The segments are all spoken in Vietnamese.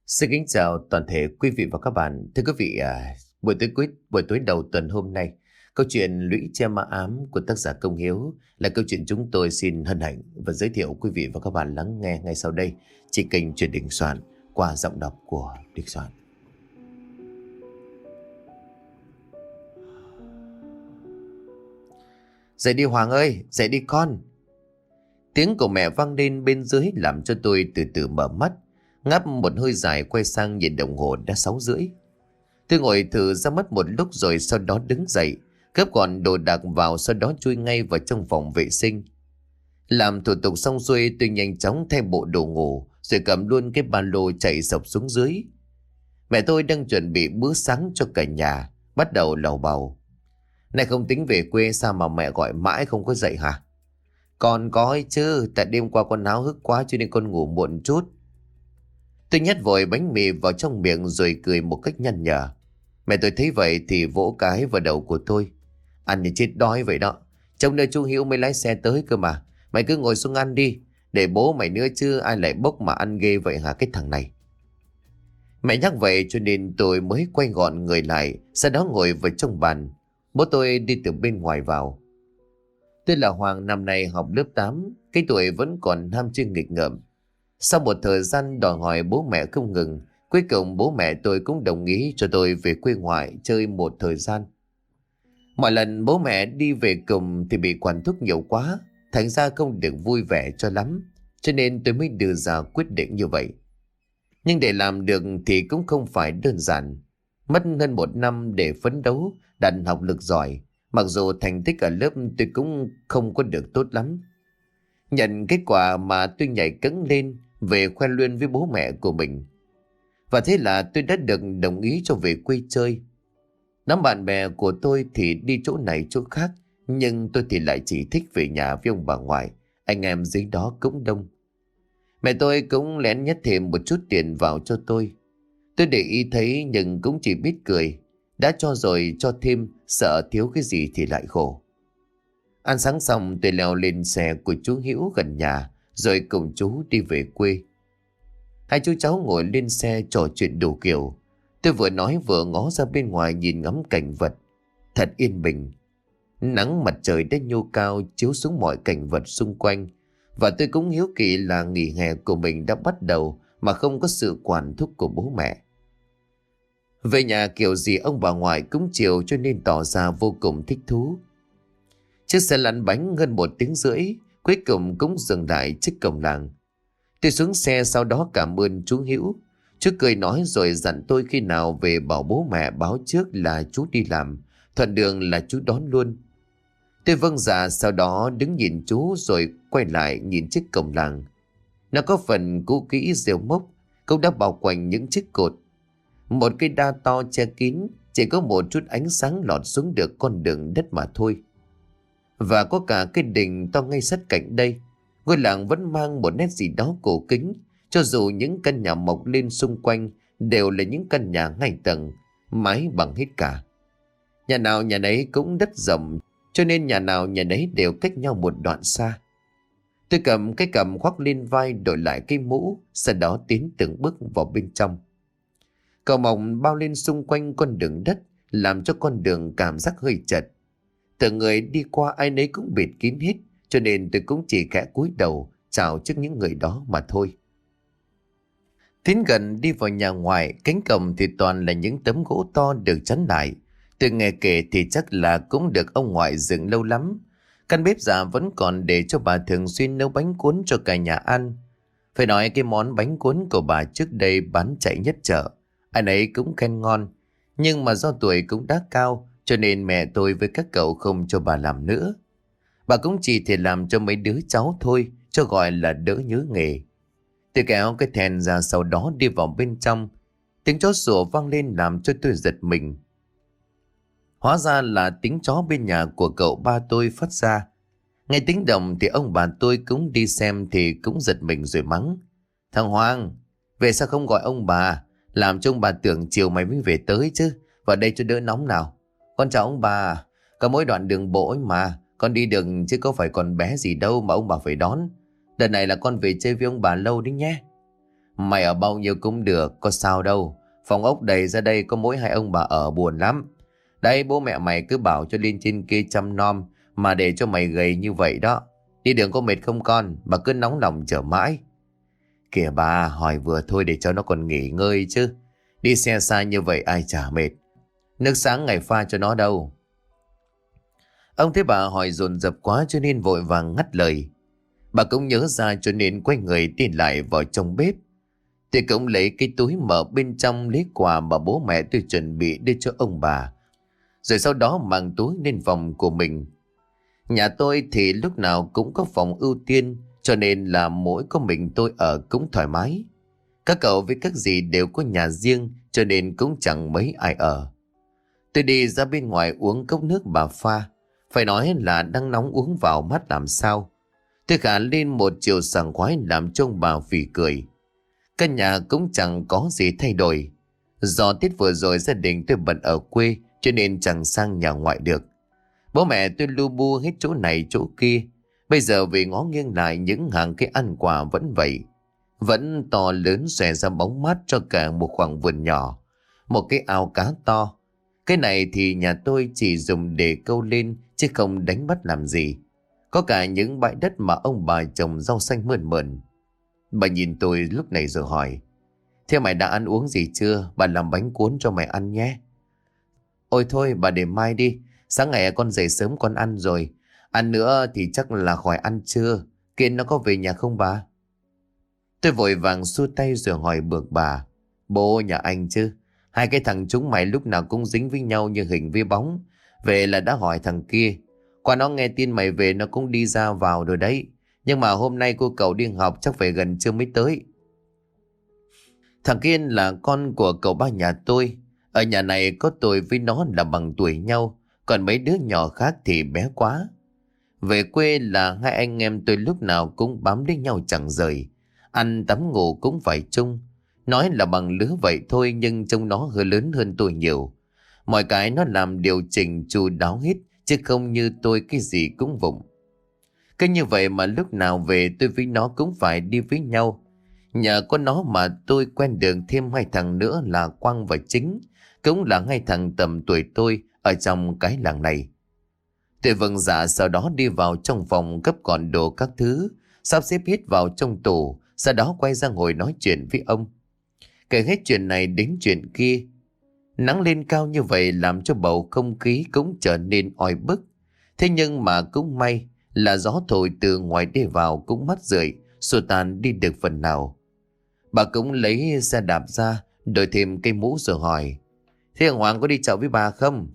Xin kính chào toàn thể quý vị và các bạn. Thưa quý vị, buổi tối đầu tuần hôm nay, câu chuyện Lũy Tre Ma Ám của tác giả Công Hiếu là câu chuyện chúng tôi xin hân hạnh và giới thiệu quý vị và các bạn lắng nghe ngay sau đây trên kênh Truyện Đình Soạn qua giọng đọc của Đình Soạn. Dậy đi Hoàng ơi, dậy đi con. Tiếng của mẹ vang lên bên dưới làm cho tôi từ từ mở mắt. Ngáp một hơi dài quay sang nhìn đồng hồ đã 6:30. Tôi ngồi thử ra mất một lúc rồi sau đó đứng dậy, gấp gọn đồ đạc vào, sau đó chui ngay vào trong phòng vệ sinh. Làm thủ tục xong xuôi, tôi nhanh chóng thay bộ đồ ngủ rồi cầm luôn cái ba lô chạy sộc xuống dưới. Mẹ tôi đang chuẩn bị bữa sáng cho cả nhà, bắt đầu lầu bầu. Này không tính về quê sao mà mẹ gọi mãi không có dậy hả? Con có ấy chứ, tại đêm qua con háo hức quá cho nên con ngủ muộn chút. Tôi nhét vội bánh mì vào trong miệng rồi cười một cách nhăn nhở. Mẹ tôi thấy vậy thì vỗ cái vào đầu của tôi. Ăn thì chết đói vậy đó. Trông nơi chú Hiếu mới lái xe tới cơ mà. Mày cứ ngồi xuống ăn đi. Để bố mày nữa chứ ai lại bốc mà ăn ghê vậy hả cái thằng này. Mẹ nhắc vậy cho nên tôi mới quay gọn người lại. Sau đó ngồi vào trong bàn. Bố tôi đi từ bên ngoài vào. Tôi là Hoàng, năm nay học lớp 8. Cái tuổi vẫn còn ham chơi nghịch ngợm. Sau một thời gian đòi hỏi bố mẹ không ngừng, cuối cùng bố mẹ tôi cũng đồng ý cho tôi về quê ngoại chơi một thời gian. Mọi lần bố mẹ đi về cùng thì bị quản thúc nhiều quá, thành ra không được vui vẻ cho lắm, cho nên tôi mới đưa ra quyết định như vậy. Nhưng để làm được thì cũng không phải đơn giản. Mất hơn 1 năm để phấn đấu, đạt học lực giỏi, mặc dù thành tích ở lớp tôi cũng không có được tốt lắm. Nhận kết quả mà tôi nhảy cẫng lên về khoe luyên với bố mẹ của mình. Và thế là tôi đã được đồng ý cho về quê chơi. Đám bạn bè của tôi thì đi chỗ này chỗ khác, nhưng tôi thì lại chỉ thích về nhà với ông bà ngoại, anh em dưới đó cũng đông. Mẹ tôi cũng lén nhét thêm một chút tiền vào cho tôi. Tôi để ý thấy nhưng cũng chỉ biết cười. Đã cho rồi cho thêm, sợ thiếu cái gì thì lại khổ. Ăn sáng xong tôi leo lên xe của chú Hiếu gần nhà rồi cùng chú đi về quê. Hai chú cháu ngồi lên xe trò chuyện đủ kiểu. Tôi vừa nói vừa ngó ra bên ngoài nhìn ngắm cảnh vật. Thật yên bình. Nắng mặt trời đã nhô cao chiếu xuống mọi cảnh vật xung quanh. Và tôi cũng hiếu kỳ là nghỉ hè của mình đã bắt đầu mà không có sự quản thúc của bố mẹ. Về nhà kiểu gì ông bà ngoại cũng chiều cho nên tỏ ra vô cùng thích thú. Chiếc xe lăn bánh hơn 1 tiếng rưỡi, cuối cùng cũng dừng lại trước cổng làng. Tôi xuống xe sau đó cảm ơn chú Hữu. Chú cười nói rồi dặn tôi khi nào về bảo bố mẹ báo trước là chú đi làm, thuận đường là chú đón luôn. Tôi vâng dạ, sau đó đứng nhìn chú rồi quay lại nhìn chiếc cổng làng. Nó có phần cũ kỹ rêu mốc, cũng đã bao quanh những chiếc cột. Một cây đa to che kín, chỉ có một chút ánh sáng lọt xuống được con đường đất mà thôi. Và có cả cái đình to ngay sát cạnh đây. Ngôi làng vẫn mang một nét gì đó cổ kính, cho dù những căn nhà mọc lên xung quanh đều là những căn nhà ngay tầng, mái bằng hết cả. Nhà nào nhà nấy cũng đất rộng, cho nên nhà nào nhà nấy đều cách nhau một đoạn xa. Tôi cầm cái cầm khoác lên vai, đổi lại cái mũ, sau đó tiến từng bước vào bên trong. Cầu mỏng bao lên xung quanh con đường đất, làm cho con đường cảm giác hơi chật. Từng người đi qua ai nấy cũng bịt kín hết, cho nên tôi cũng chỉ khẽ cúi đầu chào trước những người đó mà thôi. Tiến gần đi vào nhà ngoài, cánh cổng thì toàn là những tấm gỗ to được chắn lại. Tôi nghe kể thì chắc là cũng được ông ngoại dựng lâu lắm. Căn bếp già vẫn còn để cho bà thường xuyên nấu bánh cuốn cho cả nhà ăn. Phải nói cái món bánh cuốn của bà trước đây bán chạy nhất chợ, ai nấy cũng khen ngon. Nhưng mà do tuổi cũng đã cao, cho nên mẹ tôi với các cậu không cho bà làm nữa. Bà cũng chỉ thể làm cho mấy đứa cháu thôi, cho gọi là đỡ nhớ nghề. Tôi kéo cái thèn ra, sau đó đi vào bên trong. Tiếng chó sủa vang lên làm cho tôi giật mình. Hóa ra là tiếng chó bên nhà của cậu ba tôi phát ra. Nghe tiếng động thì ông bà tôi cũng đi xem thì cũng giật mình rồi mắng. Thằng Hoàng, về sao không gọi ông bà? Làm cho ông bà tưởng chiều mày mới về tới chứ. Vào đây cho đỡ nóng nào. Con chào ông bà. Có mỗi đoạn đường bộ ấy mà. Con đi đường chứ có phải còn bé gì đâu mà ông bà phải đón. Đợt này là con về chơi với ông bà lâu đấy nhé. Mày ở bao nhiêu cũng được, có sao đâu. Phòng ốc đầy ra đây có mỗi hai ông bà ở buồn lắm. Đây bố mẹ mày cứ bảo cho lên trên kia chăm nom mà để cho mày gầy như vậy đó. Đi đường có mệt không con, bà cứ nóng lòng chờ mãi. Kìa bà, hỏi vừa thôi để cho nó còn nghỉ ngơi chứ. Đi xe xa như vậy ai chả mệt. Nước sáng ngày pha cho nó đâu. Ông thấy bà hỏi dồn dập quá cho nên vội vàng ngắt lời. Bà cũng nhớ ra cho nên quay người đi lại vào trong bếp. Tôi cũng lấy cái túi mở bên trong lấy quà mà bố mẹ tôi chuẩn bị đưa cho ông bà. Rồi sau đó mang túi lên phòng của mình. Nhà tôi thì lúc nào cũng có phòng ưu tiên, cho nên là mỗi có mình tôi ở cũng thoải mái. Các cậu với các dì đều có nhà riêng, cho nên cũng chẳng mấy ai ở. Tôi đi ra bên ngoài uống cốc nước bà pha. Phải nói là đang nóng uống vào mắt làm sao. Tôi khả lên một chiều sảng khoái làm cho ông bà phì cười. Căn nhà cũng chẳng có gì thay đổi. Do Tết vừa rồi gia đình tôi bận ở quê, cho nên chẳng sang nhà ngoại được. Bố mẹ tôi lu bu hết chỗ này chỗ kia. Bây giờ vì ngó nghiêng lại những hàng cây ăn quả vẫn vậy. Vẫn to lớn xòe ra bóng mát cho cả một khoảng vườn nhỏ. Một cái ao cá to. Cái này thì nhà tôi chỉ dùng để câu lên chứ không đánh bắt làm gì. Có cả những bãi đất mà ông bà trồng rau xanh mơn mởn. Bà nhìn tôi lúc này rồi hỏi. Thế mày đã ăn uống gì chưa? Bà làm bánh cuốn cho mày ăn nhé. Ôi thôi bà để mai đi. Sáng ngày con dậy sớm con ăn rồi. Ăn nữa thì chắc là khỏi ăn trưa. Kiên nó có về nhà không bà? Tôi vội vàng xua tay rồi hỏi bược bà. Bố nhà anh chứ? Hai cái thằng chúng mày lúc nào cũng dính với nhau như hình với bóng. Về là đã hỏi thằng kia. Qua nó nghe tin mày về nó cũng đi ra vào rồi đấy. Nhưng mà hôm nay cô cậu đi học chắc phải gần trưa mới tới. Thằng Kiên là con của cậu ba nhà tôi. Ở nhà này có tôi với nó là bằng tuổi nhau. Còn mấy đứa nhỏ khác thì bé quá. Về quê là hai anh em tôi lúc nào cũng bám lấy nhau chẳng rời. Ăn tắm ngủ cũng phải chung. Nói là bằng lứa vậy thôi nhưng trông nó hơi lớn hơn tôi nhiều. Mọi cái nó làm điều chỉnh chu đáo hết, chứ không như tôi cái gì cũng vụng. Cứ như vậy mà lúc nào về tôi với nó cũng phải đi với nhau. Nhờ có nó mà tôi quen được thêm hai thằng nữa là Quang và Chính. Cũng là hai thằng tầm tuổi tôi ở trong cái làng này. Tôi vâng dạ sau đó đi vào trong phòng gấp gọn đồ các thứ, sắp xếp hết vào trong tủ, sau đó quay ra ngồi nói chuyện với ông. Kể hết chuyện này đến chuyện kia. Nắng lên cao như vậy làm cho bầu không khí cũng trở nên oi bức. Thế nhưng mà cũng may là gió thổi từ ngoài đi vào cũng mát rượi, xua tan đi được phần nào. Bà cũng lấy xe đạp ra, đổi thêm cây mũ rồi hỏi. Thế ông Hoàng có đi chợ với bà không?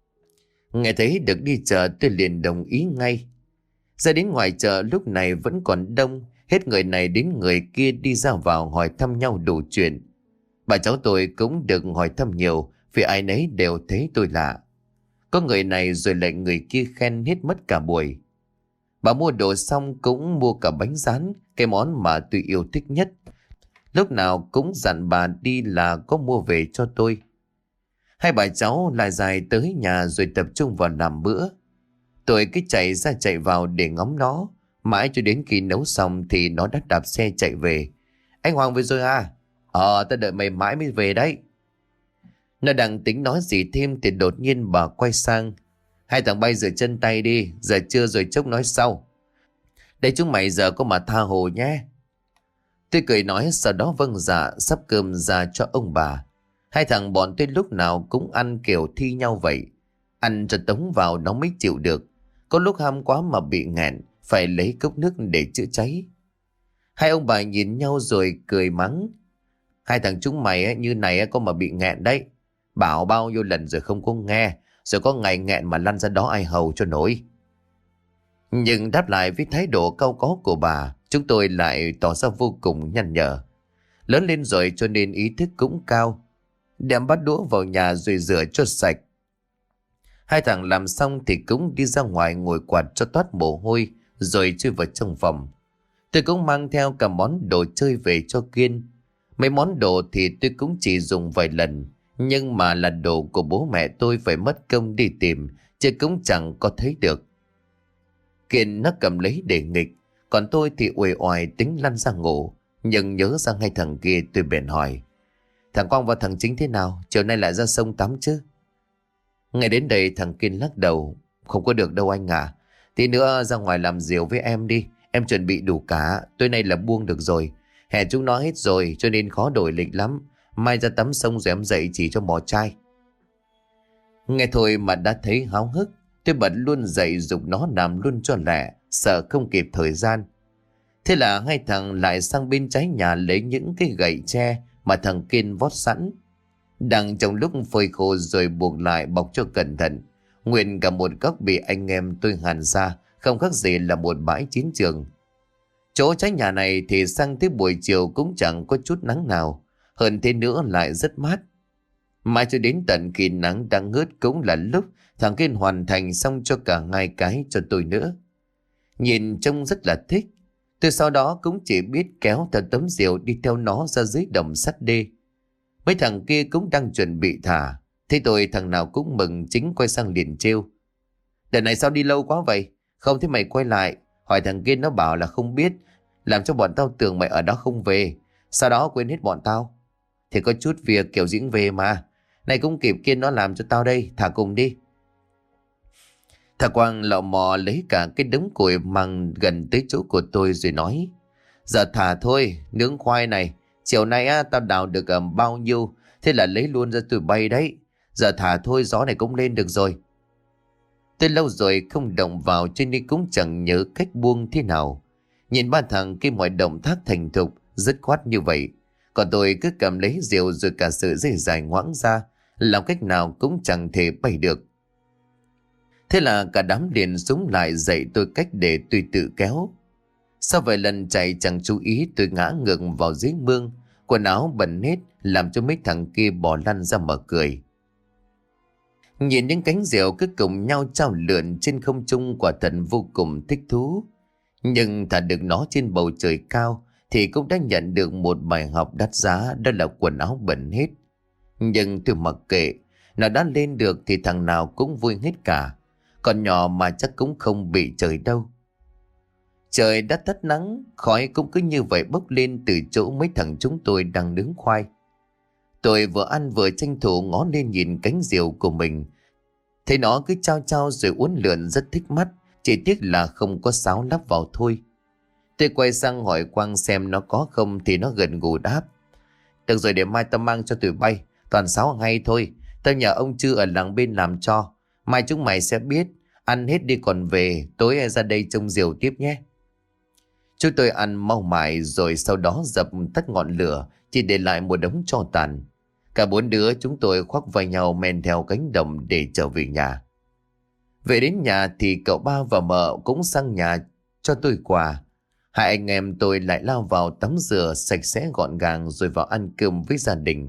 Nghe thấy được đi chợ tôi liền đồng ý ngay. Ra đến ngoài chợ lúc này vẫn còn đông, hết người này đến người kia đi ra vào hỏi thăm nhau đủ chuyện. Bà cháu tôi cũng được hỏi thăm nhiều vì ai nấy đều thấy tôi lạ. Có người này rồi lại người kia khen hết mất cả buổi. Bà mua đồ xong cũng mua cả bánh rán, cái món mà tôi yêu thích nhất. Lúc nào cũng dặn bà đi là có mua về cho tôi. Hai bà cháu lại dài tới nhà rồi tập trung vào làm bữa. Tôi cứ chạy ra chạy vào để ngắm nó. Mãi cho đến khi nấu xong thì nó đã đạp xe chạy về. Anh Hoàng về rồi à? Ta đợi mày mãi mới về đấy. Nó đang tính nói gì thêm thì đột nhiên bà quay sang. Hai thằng bay rửa chân tay đi, giờ trưa rồi chốc nói sau. Để chúng mày giờ có mà tha hồ nhé. Tôi cười nói sau đó vâng dạ sắp cơm ra cho ông bà. Hai thằng bọn tôi lúc nào cũng ăn kiểu thi nhau vậy. Ăn cho tống vào nó mới chịu được. Có lúc ham quá mà bị nghẹn, phải lấy cốc nước để chữa cháy. Hai ông bà nhìn nhau rồi cười mắng. Hai thằng chúng mày như này có mà bị nghẹn đấy. Bảo bao nhiêu lần rồi không có nghe. Rồi có ngày nghẹn mà lăn ra đó ai hầu cho nổi. Nhưng đáp lại với thái độ cau có của bà, chúng tôi lại tỏ ra vô cùng nhăn nhở. Lớn lên rồi cho nên ý thức cũng cao. Đem bát đũa vào nhà rồi rửa cho sạch. Hai thằng làm xong thì cũng đi ra ngoài ngồi quạt cho toát mồ hôi rồi chui vào trong phòng. Tôi cũng mang theo cả món đồ chơi về cho Kiên. Mấy món đồ thì tôi cũng chỉ dùng vài lần, nhưng mà là đồ của bố mẹ tôi phải mất công đi tìm, chứ cũng chẳng có thấy được. Kiên nó cầm lấy để nghịch, còn tôi thì uể oải tính lăn ra ngủ. Nhưng nhớ ra ngay thằng kia, tôi bèn hỏi: thằng Quang và thằng Chính thế nào? Chiều nay lại ra sông tắm chứ? Ngay đến đây thằng Kiên lắc đầu: không có được đâu anh à. Tí nữa ra ngoài làm rượu với em đi. Em chuẩn bị đủ cả. Tối nay là buông được rồi. Hè chúng nó hết rồi cho nên khó đổi lịch lắm. Mai ra tắm sông rồi em dậy chỉ cho mò chai. Nghe thôi mà đã thấy háo hức. Tôi bật luôn dậy giục nó làm luôn cho lẹ, sợ không kịp thời gian. Thế là hai thằng lại sang bên trái nhà lấy những cái gậy tre mà thằng Kiên vót sẵn. Đang trong lúc phơi khô rồi buộc lại bọc cho cẩn thận, nguyên cả một góc bị anh em tôi hàn ra, không khác gì là một bãi chiến trường. Chỗ trái nhà này thì sang tới buổi chiều cũng chẳng có chút nắng nào, hơn thế nữa lại rất mát. Mãi cho đến tận khi nắng đang ngớt cũng là lúc thằng Kiên hoàn thành xong cho cả hai cái cho tôi nữa. Nhìn trông rất là thích. Tôi sau đó cũng chỉ biết kéo theo tấm rìu đi theo nó ra dưới đồng sắt đê. Mấy thằng kia cũng đang chuẩn bị thả. Thế tôi thằng nào cũng mừng, Chính quay sang liền trêu: đợt này sao đi lâu quá vậy? Không thấy mày quay lại. Hỏi thằng kia nó bảo là không biết, làm cho bọn tao tưởng mày ở đó không về. Sau đó quên hết bọn tao. Thì có chút việc kiểu diễn về mà. Này cũng kịp Kiên nó làm cho tao đây, thả cùng đi. Thằng Quang lọ mò lấy cả cái đống củi mang gần tới chỗ của tôi rồi nói: giờ thả thôi, nướng khoai này. Chiều nay tao đào được bao nhiêu, thế là lấy luôn ra tụi bay đấy. Giờ thả thôi, gió này cũng lên được rồi. Tôi lâu rồi không động vào cho nên cũng chẳng nhớ cách buông thế nào. Nhìn ba thằng kia mọi động tác thành thục, dứt khoát như vậy. Còn tôi cứ cầm lấy rìu rồi cả sự dây dài ngoãng ra, làm cách nào cũng chẳng thể bay được. Thế là cả đám liền súng lại dậy tôi cách để tôi tự kéo. Sau vài lần chạy chẳng chú ý, tôi ngã ngược vào dưới mương, quần áo bẩn hết làm cho mấy thằng kia bỏ lăn ra mà cười. Nhìn những cánh diều cứ cùng nhau trao lượn trên không trung quả thật vô cùng thích thú. Nhưng thả được nó trên bầu trời cao thì cũng đã nhận được một bài học đắt giá, đó là quần áo bẩn hết. Nhưng tôi mặc kệ, nó đã lên được thì thằng nào cũng vui hết cả. Còn nhỏ mà chắc cũng không bị trời đâu. Trời đã tắt nắng, khói cũng cứ như vậy bốc lên từ chỗ mấy thằng chúng tôi đang nướng khoai. Tôi vừa ăn vừa tranh thủ ngó lên nhìn cánh diều của mình. Thấy nó cứ trao trao rồi uốn lượn rất thích mắt, chỉ tiếc là không có sáo lắp vào thôi. Tôi quay sang hỏi Quang xem nó có không thì nó gần gù đáp: được rồi, để mai tao mang cho tụi bay, toàn sáo hay thôi. Tao nhờ ông Chư ở làng bên làm cho. Mai chúng mày sẽ biết, ăn hết đi còn về, tối ra đây trông diều tiếp nhé. Chúng tôi ăn mau mải rồi sau đó dập tắt ngọn lửa, chỉ để lại một đống tro tàn. Cả bốn đứa chúng tôi khoác vai nhau men theo cánh đồng để trở về nhà. Về đến nhà thì cậu ba và mợ cũng sang nhà cho tôi quà. Hai anh em tôi lại lao vào tắm rửa sạch sẽ gọn gàng rồi vào ăn cơm với gia đình.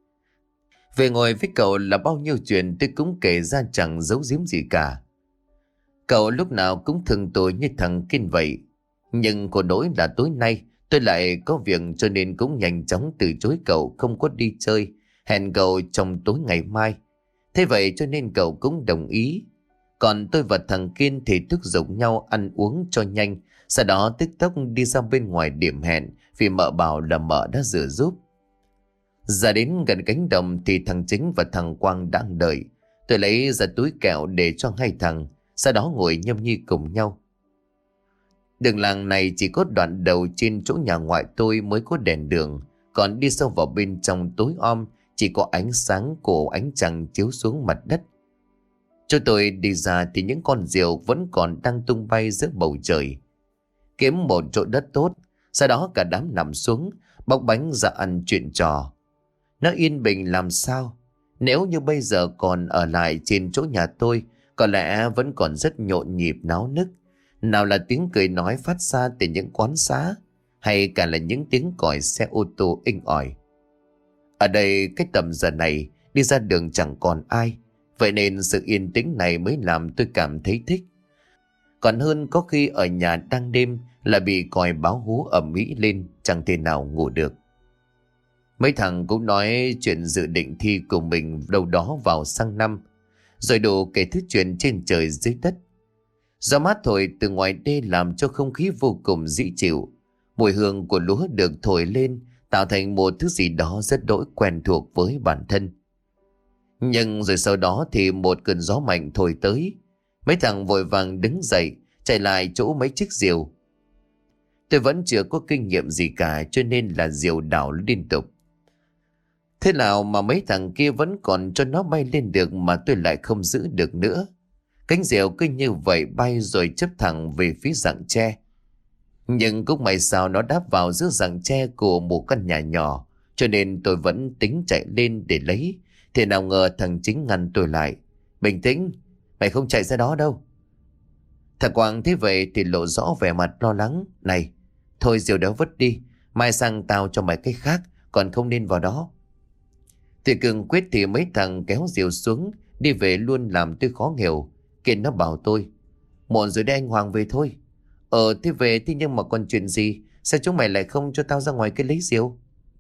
Về ngồi với cậu là bao nhiêu chuyện tôi cũng kể ra chẳng giấu giếm gì cả. Cậu lúc nào cũng thương tôi như thằng Kiên vậy. Nhưng khổ nỗi là tối nay tôi lại có việc cho nên cũng nhanh chóng từ chối cậu không có đi chơi. Hẹn cậu trong tối ngày mai. Thế vậy cho nên cậu cũng đồng ý. Còn tôi và thằng Kiên thì thúc giục nhau ăn uống cho nhanh. Sau đó tức tốc đi ra bên ngoài điểm hẹn vì mợ bảo là mợ đã rửa giúp. Ra đến gần cánh đồng thì thằng Chính và thằng Quang đang đợi. Tôi lấy ra túi kẹo để cho hai thằng, sau đó ngồi nhâm nhi cùng nhau. Đường làng này chỉ có đoạn đầu trên chỗ nhà ngoại tôi mới có đèn đường, còn đi sâu vào bên trong tối om chỉ có ánh sáng của ánh trăng chiếu xuống mặt đất. Cho tôi đi ra thì những con diều vẫn còn đang tung bay giữa bầu trời. Kiếm một chỗ đất tốt, sau đó cả đám nằm xuống, bóc bánh ra ăn chuyện trò. Nó yên bình làm sao? Nếu như bây giờ còn ở lại trên chỗ nhà tôi, có lẽ vẫn còn rất nhộn nhịp náo nức. Nào là tiếng cười nói phát ra từ những quán xá, hay cả là những tiếng còi xe ô tô inh ỏi. Ở đây cái tầm giờ này, đi ra đường chẳng còn ai. Vậy nên sự yên tĩnh này mới làm tôi cảm thấy thích. Còn hơn có khi ở nhà đang đêm là bị còi báo hú ầm ĩ lên, chẳng thể nào ngủ được. Mấy thằng cũng nói chuyện dự định thi của mình đâu đó vào sang năm, rồi đủ kể thứ chuyện trên trời dưới đất. Gió mát thổi từ ngoài đê làm cho không khí vô cùng dễ chịu. Mùi hương của lúa được thổi lên, tạo thành một thứ gì đó rất đỗi quen thuộc với bản thân. Nhưng rồi sau đó thì một cơn gió mạnh thổi tới. Mấy thằng vội vàng đứng dậy, chạy lại chỗ mấy chiếc diều. Tôi vẫn chưa có kinh nghiệm gì cả, cho nên là diều đảo liên tục. Thế nào mà mấy thằng kia vẫn còn cho nó bay lên được mà tôi lại không giữ được nữa. Cánh diều cứ như vậy bay rồi chấp thẳng về phía rặng tre. Nhưng cũng may sao nó đáp vào giữa rặng tre của một căn nhà nhỏ, cho nên tôi vẫn tính chạy lên để lấy. Thì nào ngờ thằng Chính ngăn tôi lại. Bình tĩnh, mày không chạy ra đó đâu. Thằng Quang thấy vậy thì lộ rõ vẻ mặt lo lắng. Này, thôi diều đó vứt đi, mai sang tao cho mày cái khác, còn không nên vào đó. Thì cường quyết thì mấy thằng kéo diều xuống, đi về luôn làm tôi khó hiểu. Kiên nó bảo tôi, muộn rồi đấy anh Hoàng, về thôi. Thế về thì nhưng mà còn chuyện gì? Sao chúng mày lại không cho tao ra ngoài cái lấy diều?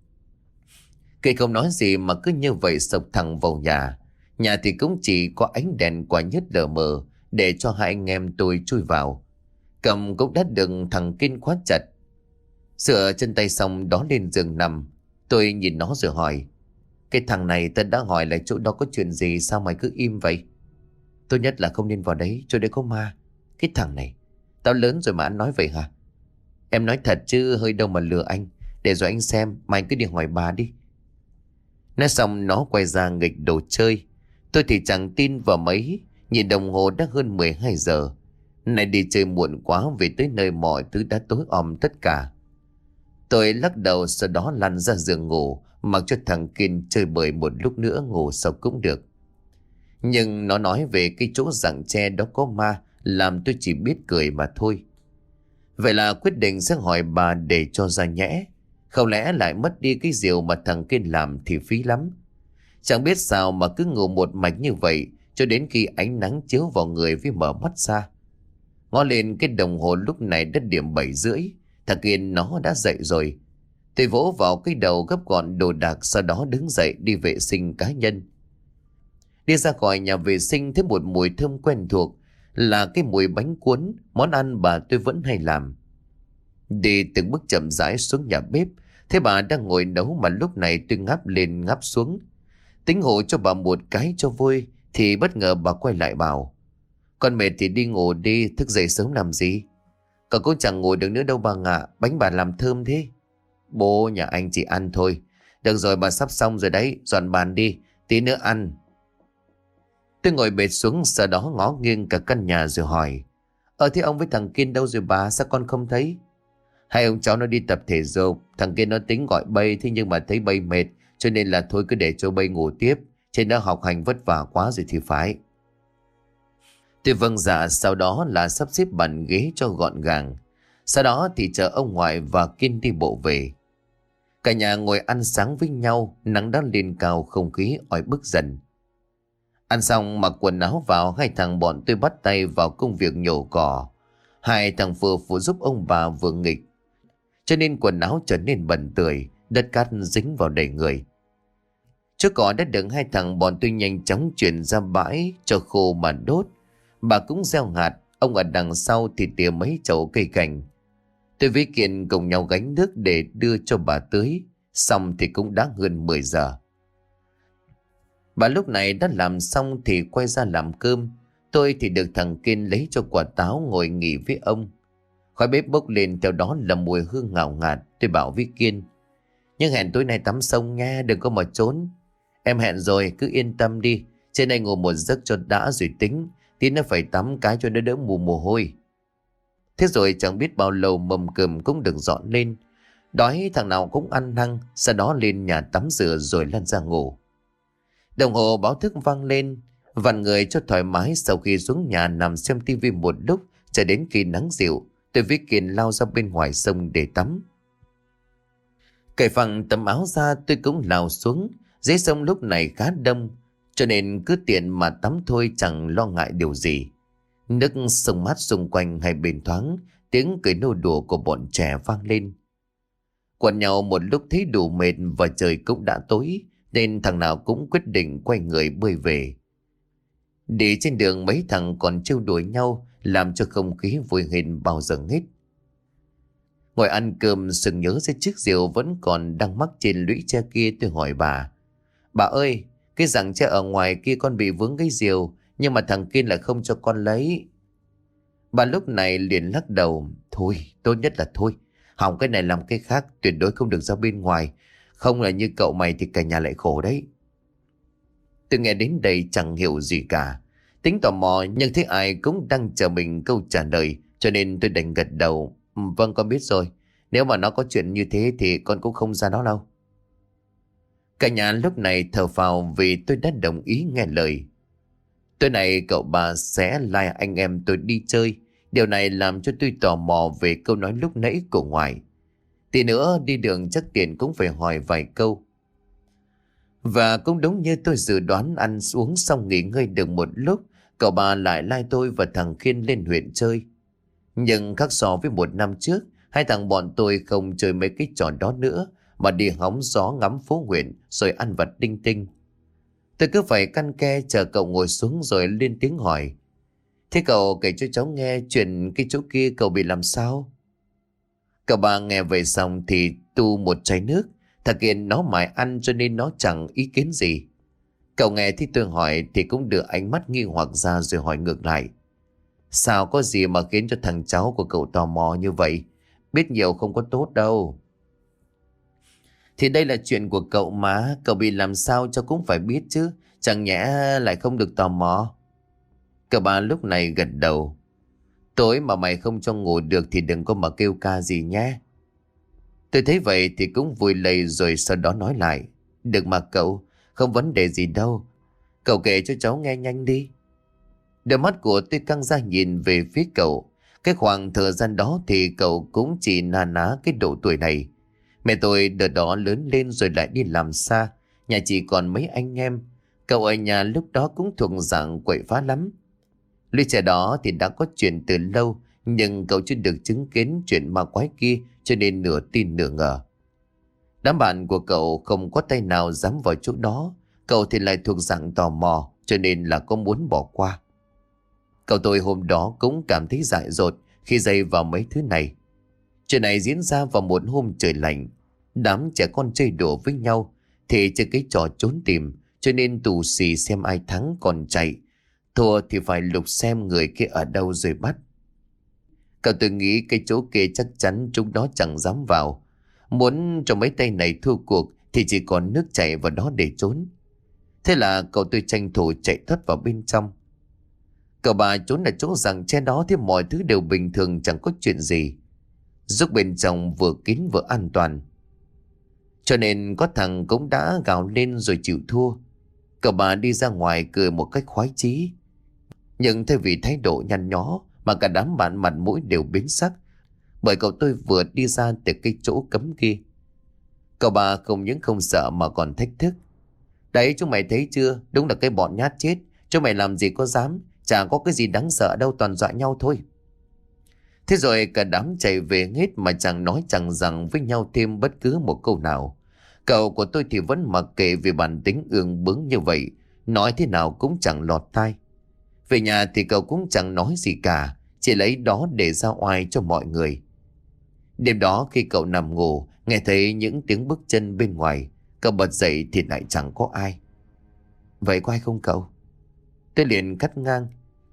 Cây không nói gì mà cứ như vậy sộc thẳng vào nhà. Nhà thì cũng chỉ có ánh đèn quả nhất lờ mờ để cho hai anh em tôi chui vào. Cầm cũng đã đựng thằng Kiên khóa chặt. Sửa chân tay xong đó lên giường nằm. Tôi nhìn nó rồi hỏi, cái thằng này ta đã hỏi là chỗ đó có chuyện gì, sao mày cứ im vậy? Tốt nhất là không nên vào đấy, chỗ đấy có ma. Cái thằng này, tao lớn rồi mà anh nói vậy hả? Em nói thật chứ hơi đâu mà lừa anh. Để rồi anh xem, mày cứ đi hỏi bà đi. Nói xong nó quay ra nghịch đồ chơi. Tôi thì chẳng tin vào mấy. Nhìn đồng hồ đã hơn 12 giờ. Này đi chơi muộn quá, về tới nơi mọi thứ đã tối om tất cả. Tôi lắc đầu sau đó lăn ra giường ngủ, mặc cho thằng Kiên chơi bời một lúc nữa ngủ sao cũng được. Nhưng nó nói về cái chỗ rặng tre đó có ma, làm tôi chỉ biết cười mà thôi. Vậy là quyết định sẽ hỏi bà để cho ra nhẽ. Không lẽ lại mất đi cái diều mà thằng Kiên làm thì phí lắm. Chẳng biết sao mà cứ ngủ một mạch như vậy cho đến khi ánh nắng chiếu vào người với mở mắt ra. Ngó lên cái đồng hồ lúc này đã điểm 7:30. Thằng Kiên nó đã dậy rồi. Tôi vỗ vào cái đầu gấp gọn đồ đạc, sau đó đứng dậy đi vệ sinh cá nhân. Đi ra khỏi nhà vệ sinh thấy một mùi thơm quen thuộc, là cái mùi bánh cuốn, món ăn bà tôi vẫn hay làm. Đi từng bước chậm rãi xuống nhà bếp, thấy bà đang ngồi nấu mà lúc này tôi ngáp lên ngáp xuống. Tính hộ cho bà một cái cho vui thì bất ngờ bà quay lại bảo, con mệt thì đi ngủ đi, thức dậy sớm làm gì? Cậu cũng chẳng ngồi được nữa đâu bà ạ, bánh bà làm thơm thế. Bố nhà anh chỉ ăn thôi. Được rồi, bà sắp xong rồi đấy, dọn bàn đi, tí nữa ăn. Tôi ngồi bệt xuống, sau đó ngó nghiêng cả căn nhà rồi hỏi, thế ông với thằng Kiên đâu rồi bà, sao con không thấy? Hai ông cháu nó đi tập thể dục, thằng Kiên nó tính gọi Bay, thế nhưng mà thấy Bay mệt, cho nên là thôi cứ để cho Bay ngủ tiếp, trên nó học hành vất vả quá rồi thì phải. Tôi vâng dạ, sau đó là sắp xếp bàn ghế cho gọn gàng. Sau đó thì chờ ông ngoại và Kiên đi bộ về. Cả nhà ngồi ăn sáng với nhau, nắng đã lên cao, không khí oi bức dần. Ăn xong mặc quần áo vào, hai thằng bọn tôi bắt tay vào công việc nhổ cỏ. Hai thằng vừa phụ giúp ông bà vừa nghịch, cho nên quần áo trở nên bẩn tưởi, đất cát dính vào đầy người. Chỗ cỏ đã được hai thằng bọn tôi nhanh chóng chuyển ra bãi cho khô mà đốt. Bà cũng gieo hạt, ông ở đằng sau thì tỉa mấy chậu cây cảnh. Tôi với Kiên cùng nhau gánh nước để đưa cho bà tưới. Xong thì cũng đã hơn 10 giờ. Bà lúc này đã làm xong thì quay ra làm cơm. Tôi thì được thằng Kiên lấy cho quả táo ngồi nghỉ với ông. Khói bếp bốc lên, theo đó là mùi hương ngào ngạt. Tôi bảo với Kiên, nhưng hẹn tối nay tắm sông nha, đừng có mà trốn. Em hẹn rồi, cứ yên tâm đi. Trên đây ngủ một giấc cho đã rồi tính. Tí nó phải tắm cái cho nó đỡ mồ hôi. Thế rồi chẳng biết bao lâu mâm cơm cũng được dọn lên. Đói thằng nào cũng ăn năn, sau đó lên nhà tắm rửa rồi lăn ra ngủ. Đồng hồ báo thức vang lên, vặn người cho thoải mái. Sau khi xuống nhà nằm xem tivi một lúc, cho đến khi nắng dịu, tôi với Kiên lao ra bên ngoài sông để tắm. Cởi phăng tấm áo ra, tôi cũng lao xuống. Dưới sông lúc này khá đông, cho nên cứ tiện mà tắm thôi, chẳng lo ngại điều gì. Nước sông mát xung quanh hai bên thoáng, tiếng cười nô đùa của bọn trẻ vang lên. Quần nhau một lúc thấy đủ mệt và trời cũng đã tối, nên thằng nào cũng quyết định quay người bơi về. Đi trên đường mấy thằng còn trêu đuổi nhau, làm cho không khí vui hơn bao giờ hết. Ngồi ăn cơm sừng nhớ ra chiếc rìu vẫn còn đang mắc trên lũy tre kia, tôi hỏi bà ơi, cái rằng tre ở ngoài kia con bị vướng cái rìu, nhưng mà thằng kia lại không cho con lấy. Bà lúc này liền lắc đầu, thôi, tốt nhất là thôi. Hỏng cái này làm cái khác, tuyệt đối không được ra bên ngoài. Không là như cậu mày thì cả nhà lại khổ đấy. Tôi nghe đến đây chẳng hiểu gì cả. Tính tò mò nhưng thấy ai cũng đang chờ mình câu trả lời, cho nên tôi đành gật đầu. Vâng, con biết rồi. Nếu mà nó có chuyện như thế thì con cũng không ra đó đâu. Cả nhà lúc này thở phào vì tôi đã đồng ý nghe lời. Tối nay cậu bà sẽ lai anh em tôi đi chơi. Điều này làm cho tôi tò mò về câu nói lúc nãy của ngoại. Tí nữa đi đường chắc tiền cũng phải hỏi vài câu. Và cũng đúng như tôi dự đoán, ăn uống xong nghỉ ngơi được một lúc, cậu bà lại lai tôi và thằng Khiên lên huyện chơi. Nhưng khác so với một năm trước, hai thằng bọn tôi không chơi mấy cái trò đó nữa, mà đi hóng gió ngắm phố huyện rồi ăn vặt đinh tinh. Tôi cứ phải căn ke chờ cậu ngồi xuống rồi lên tiếng hỏi. Thế cậu kể cho cháu nghe chuyện cái chỗ kia cậu bị làm sao? Cậu bà nghe về xong thì tu một chai nước. Thằng kia nó mải ăn cho nên nó chẳng ý kiến gì. Cậu nghe thì tôi hỏi thì cũng đưa ánh mắt nghi hoặc ra rồi hỏi ngược lại. Sao có gì mà khiến cho thằng cháu của cậu tò mò như vậy? Biết nhiều không có tốt đâu. Thì đây là chuyện của cậu mà, cậu bị làm sao cháu cũng phải biết chứ. Chẳng nhẽ lại không được tò mò. Cậu bà lúc này gật đầu. Tối mà mày không cho ngủ được thì đừng có mà kêu ca gì nhé. Tôi thấy vậy thì cũng vui lây rồi sau đó nói lại. Được mà cậu, không vấn đề gì đâu. Cậu kể cho cháu nghe nhanh đi. Đôi mắt của tôi căng ra nhìn về phía cậu. Cái khoảng thời gian đó thì cậu cũng chỉ na ná cái độ tuổi này. Mẹ tôi đợt đó lớn lên rồi lại đi làm xa. Nhà chỉ còn mấy anh em. Cậu ở nhà lúc đó cũng thuộc dạng quậy phá lắm. Lúc trẻ đó thì đã có chuyện từ lâu, nhưng cậu chưa được chứng kiến chuyện ma quái kia cho nên nửa tin nửa ngờ. Đám bạn của cậu không có tay nào dám vào chỗ đó. Cậu thì lại thuộc dạng tò mò cho nên là có muốn bỏ qua. Cậu tôi hôm đó cũng cảm thấy dại dột khi dây vào mấy thứ này. Chuyện này diễn ra vào một hôm trời lạnh. Đám trẻ con chơi đùa với nhau thì chơi cái trò trốn tìm, cho nên tù xì xem ai thắng còn chạy. Thua thì phải lục xem người kia ở đâu rồi bắt. Cậu tôi nghĩ cái chỗ kia chắc chắn chúng nó chẳng dám vào. Muốn cho mấy tay này thua cuộc thì chỉ còn nước chảy vào đó để trốn. Thế là cậu tôi tranh thủ chạy thoát vào bên trong. Cậu bà trốn ở chỗ rằng che đó thì mọi thứ đều bình thường, chẳng có chuyện gì. Giúp bên trong vừa kín vừa an toàn. Cho nên có thằng cũng đã gào lên rồi chịu thua. Cậu bà đi ra ngoài cười một cách khoái chí. Nhưng thay vì thái độ nhăn nhó mà cả đám bạn mặt mũi đều biến sắc, bởi cậu tôi vừa đi ra từ cái chỗ cấm kia. Cậu bà không những không sợ mà còn thách thức. Đấy, chúng mày thấy chưa, đúng là cái bọn nhát chết. Chúng mày làm gì có dám, chả có cái gì đáng sợ đâu, toàn dọa nhau thôi. Thế rồi cả đám chạy về hết mà chẳng nói chẳng rằng với nhau thêm bất cứ một câu nào. Cậu của tôi thì vẫn mặc kệ vì bản tính ương bướng như vậy, nói thế nào cũng chẳng lọt tai. Về nhà thì cậu cũng chẳng nói gì cả, chỉ lấy đó để ra oai cho mọi người. Đêm đó khi cậu nằm ngủ, nghe thấy những tiếng bước chân bên ngoài. Cậu bật dậy thì lại chẳng có ai. Vậy có ai không cậu? Tôi liền cắt ngang.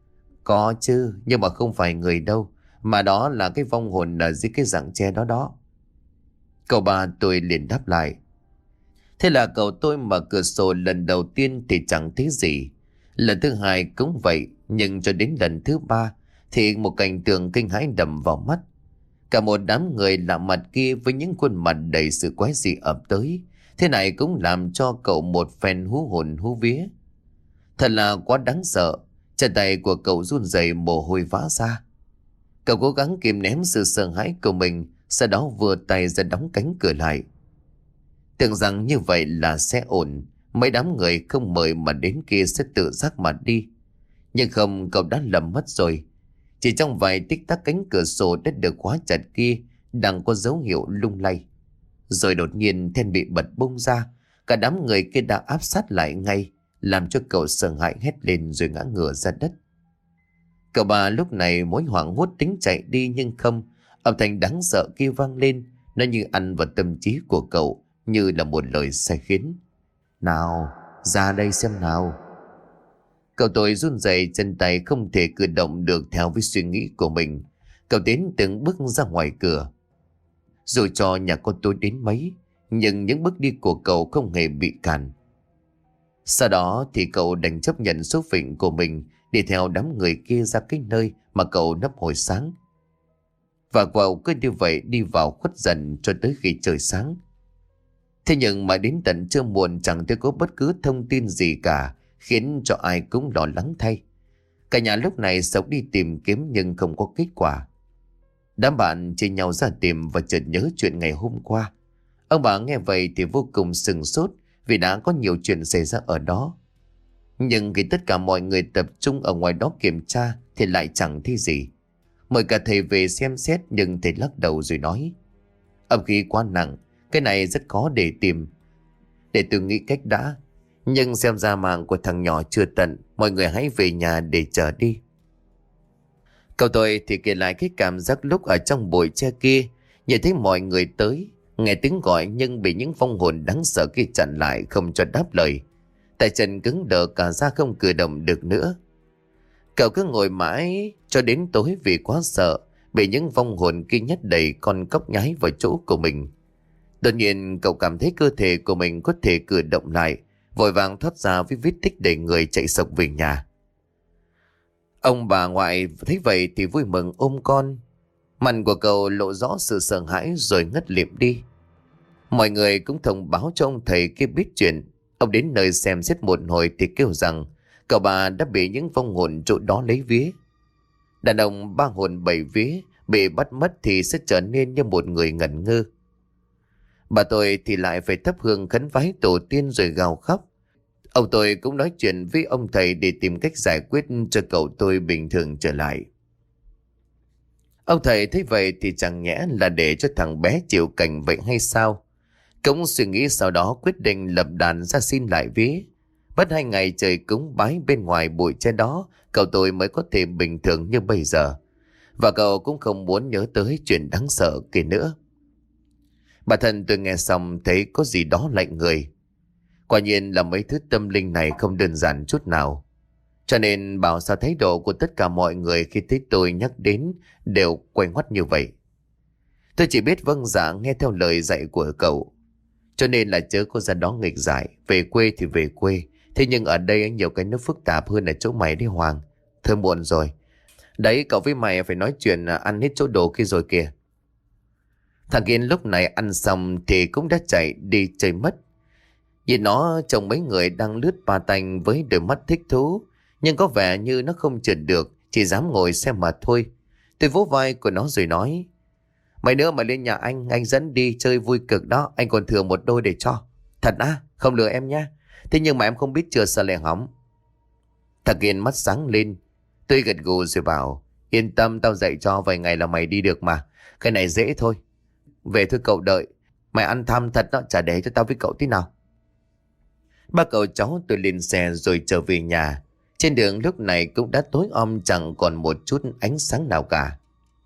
Có chứ, nhưng mà không phải người đâu, mà đó là cái vong hồn ở dưới cái rặng tre đó đó. Cậu bà tôi liền đáp lại. Thế là cậu tôi mở cửa sổ lần đầu tiên thì chẳng thấy gì. Lần thứ hai cũng vậy, nhưng cho đến lần thứ ba thì một cảnh tượng kinh hãi đập vào mắt. Cả một đám người lạ mặt kia với những khuôn mặt đầy sự quái dị ập tới. Thế này cũng làm cho cậu một phen hú hồn hú vía. Thật là quá đáng sợ. Chân tay của cậu run rẩy, mồ hôi vã ra. Cậu cố gắng kìm nén sự sợ hãi của mình, sau đó vừa tay ra đóng cánh cửa lại. Tưởng rằng như vậy là sẽ ổn, mấy đám người không mời mà đến kia sẽ tự giác mà đi. Nhưng không, cậu đã lầm mất rồi. Chỉ trong vài tích tắc cánh cửa sổ đã được khóa chặt kia đang có dấu hiệu lung lay. Rồi đột nhiên then bị bật bung ra, cả đám người kia đã áp sát lại ngay, làm cho cậu sợ hãi hét lên rồi ngã ngửa ra đất. Cậu bà lúc này mới hoảng hốt tính chạy đi nhưng không. Âm thanh đáng sợ kia vang lên, nó như ăn vào tâm trí của cậu, như là một lời sai khiến. Nào, ra đây xem nào. Cậu tôi run rẩy, chân tay không thể cử động được theo với suy nghĩ của mình. Cậu tiến từng bước ra ngoài cửa. Dù cho nhà có tối đến mấy, nhưng những bước đi của cậu không hề bị cản. Sau đó thì cậu đành chấp nhận số phận của mình, đi theo đám người kia ra cái nơi mà cậu nấp hồi sáng. Và cậu cứ như vậy đi vào khuất dần cho tới khi trời sáng. Thế nhưng mà đến tận trưa muộn chẳng thấy có bất cứ thông tin gì cả, khiến cho ai cũng lo lắng thay. Cả nhà lúc này sống đi tìm kiếm nhưng không có kết quả. Đám bạn chia nhau ra tìm và chợt nhớ chuyện ngày hôm qua. Ông bà nghe vậy thì vô cùng sửng sốt vì đã có nhiều chuyện xảy ra ở đó. Nhưng khi tất cả mọi người tập trung ở ngoài đó kiểm tra thì lại chẳng thấy gì. Mời cả thầy về xem xét nhưng thầy lắc đầu rồi nói: âm khí quá nặng, cái này rất khó để tìm. Để tôi nghĩ cách đã. Nhưng xem ra mạng của thằng nhỏ chưa tận, mọi người hãy về nhà để chờ đi. Cậu tôi thì kể lại cái cảm giác lúc ở trong bụi tre kia, nhìn thấy mọi người tới, nghe tiếng gọi nhưng bị những vong hồn đáng sợ kia chặn lại không cho đáp lời. Tay chân cứng đờ cả ra không cử động được nữa. Cậu cứ ngồi mãi cho đến tối vì quá sợ bị những vong hồn kia nhét đầy con cóc nhái vào chỗ của mình. Đột nhiên cậu cảm thấy cơ thể của mình có thể cử động lại, vội vàng thoát ra với vết tích đầy người chạy sộc về nhà. Ông bà ngoại thấy vậy thì vui mừng ôm con. Mặt của cậu lộ rõ sự sợ hãi rồi ngất lịm đi. Mọi người cũng thông báo cho ông thầy kia biết chuyện. Ông đến nơi xem xét một hồi thì kêu rằng cậu bà đã bị những vong hồn chỗ đó lấy vía. Đàn ông 3 hồn 7 vía bị bắt mất thì sẽ trở nên như một người ngẩn ngơ. Bà tôi thì lại phải thắp hương khấn vái tổ tiên rồi gào khóc. Ông tôi cũng nói chuyện với ông thầy để tìm cách giải quyết cho cậu tôi bình thường trở lại. Ông thầy thấy vậy thì chẳng nhẽ là để cho thằng bé chịu cảnh vậy hay sao? Cũng suy nghĩ sau đó quyết định lập đàn ra xin lại vía. Mất 2 ngày trời cúng bái bên ngoài bụi tre đó, cậu tôi mới có thể bình thường như bây giờ. Và cậu cũng không muốn nhớ tới chuyện đáng sợ kia nữa. Bản thân tôi nghe xong thấy có gì đó lạnh người. Quả nhiên là mấy thứ tâm linh này không đơn giản chút nào. Cho nên bảo sao thái độ của tất cả mọi người khi thấy tôi nhắc đến đều quay ngoắt như vậy. Tôi chỉ biết vâng dạ nghe theo lời dạy của cậu. Cho nên là chớ có ra đó nghịch giải. Về quê thì về quê. Thế nhưng ở đây nhiều cái nó phức tạp hơn ở chỗ mày đấy Hoàng. Thôi muộn rồi. Đấy cậu với mày phải nói chuyện ăn hết chỗ đồ kia rồi kìa. Thằng Kiên lúc này ăn xong thì cũng đã chạy đi chơi mất. Nhìn nó trông mấy người đang lướt pa tanh với đôi mắt thích thú. Nhưng có vẻ như nó không trượt được, chỉ dám ngồi xem mà thôi. Tôi vỗ vai của nó rồi nói: mày nữa mà lên nhà anh dẫn đi chơi vui cực đó. Anh còn thừa một đôi để cho. Thật á, không lừa em nhá. Thế nhưng mà em không biết chưa sợ lại hỏng. Thằng Kiên mắt sáng lên. Tôi gật gù rồi bảo: yên tâm, tao dạy cho vài ngày là mày đi được mà. Cái này dễ thôi. Về thôi cậu đợi. Mày ăn tham thật đó, chả để cho tao với cậu tí nào. Ba cậu cháu tôi lên xe rồi trở về nhà. Trên đường lúc này cũng đã tối om, chẳng còn một chút ánh sáng nào cả.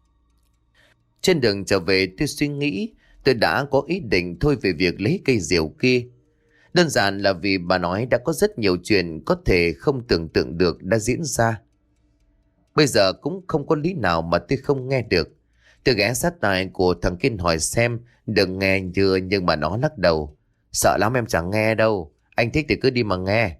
Trên đường trở về tôi suy nghĩ, tôi đã có ý định thôi về việc lấy cây diều kia. Đơn giản là vì bà nói đã có rất nhiều chuyện có thể không tưởng tượng được đã diễn ra. Bây giờ cũng không có lý nào mà tôi không nghe được. Tôi ghé sát tai của thằng Kiên hỏi xem đừng nghe chưa, nhưng mà nó lắc đầu. Sợ lắm em chẳng nghe đâu. Anh thích thì cứ đi mà nghe.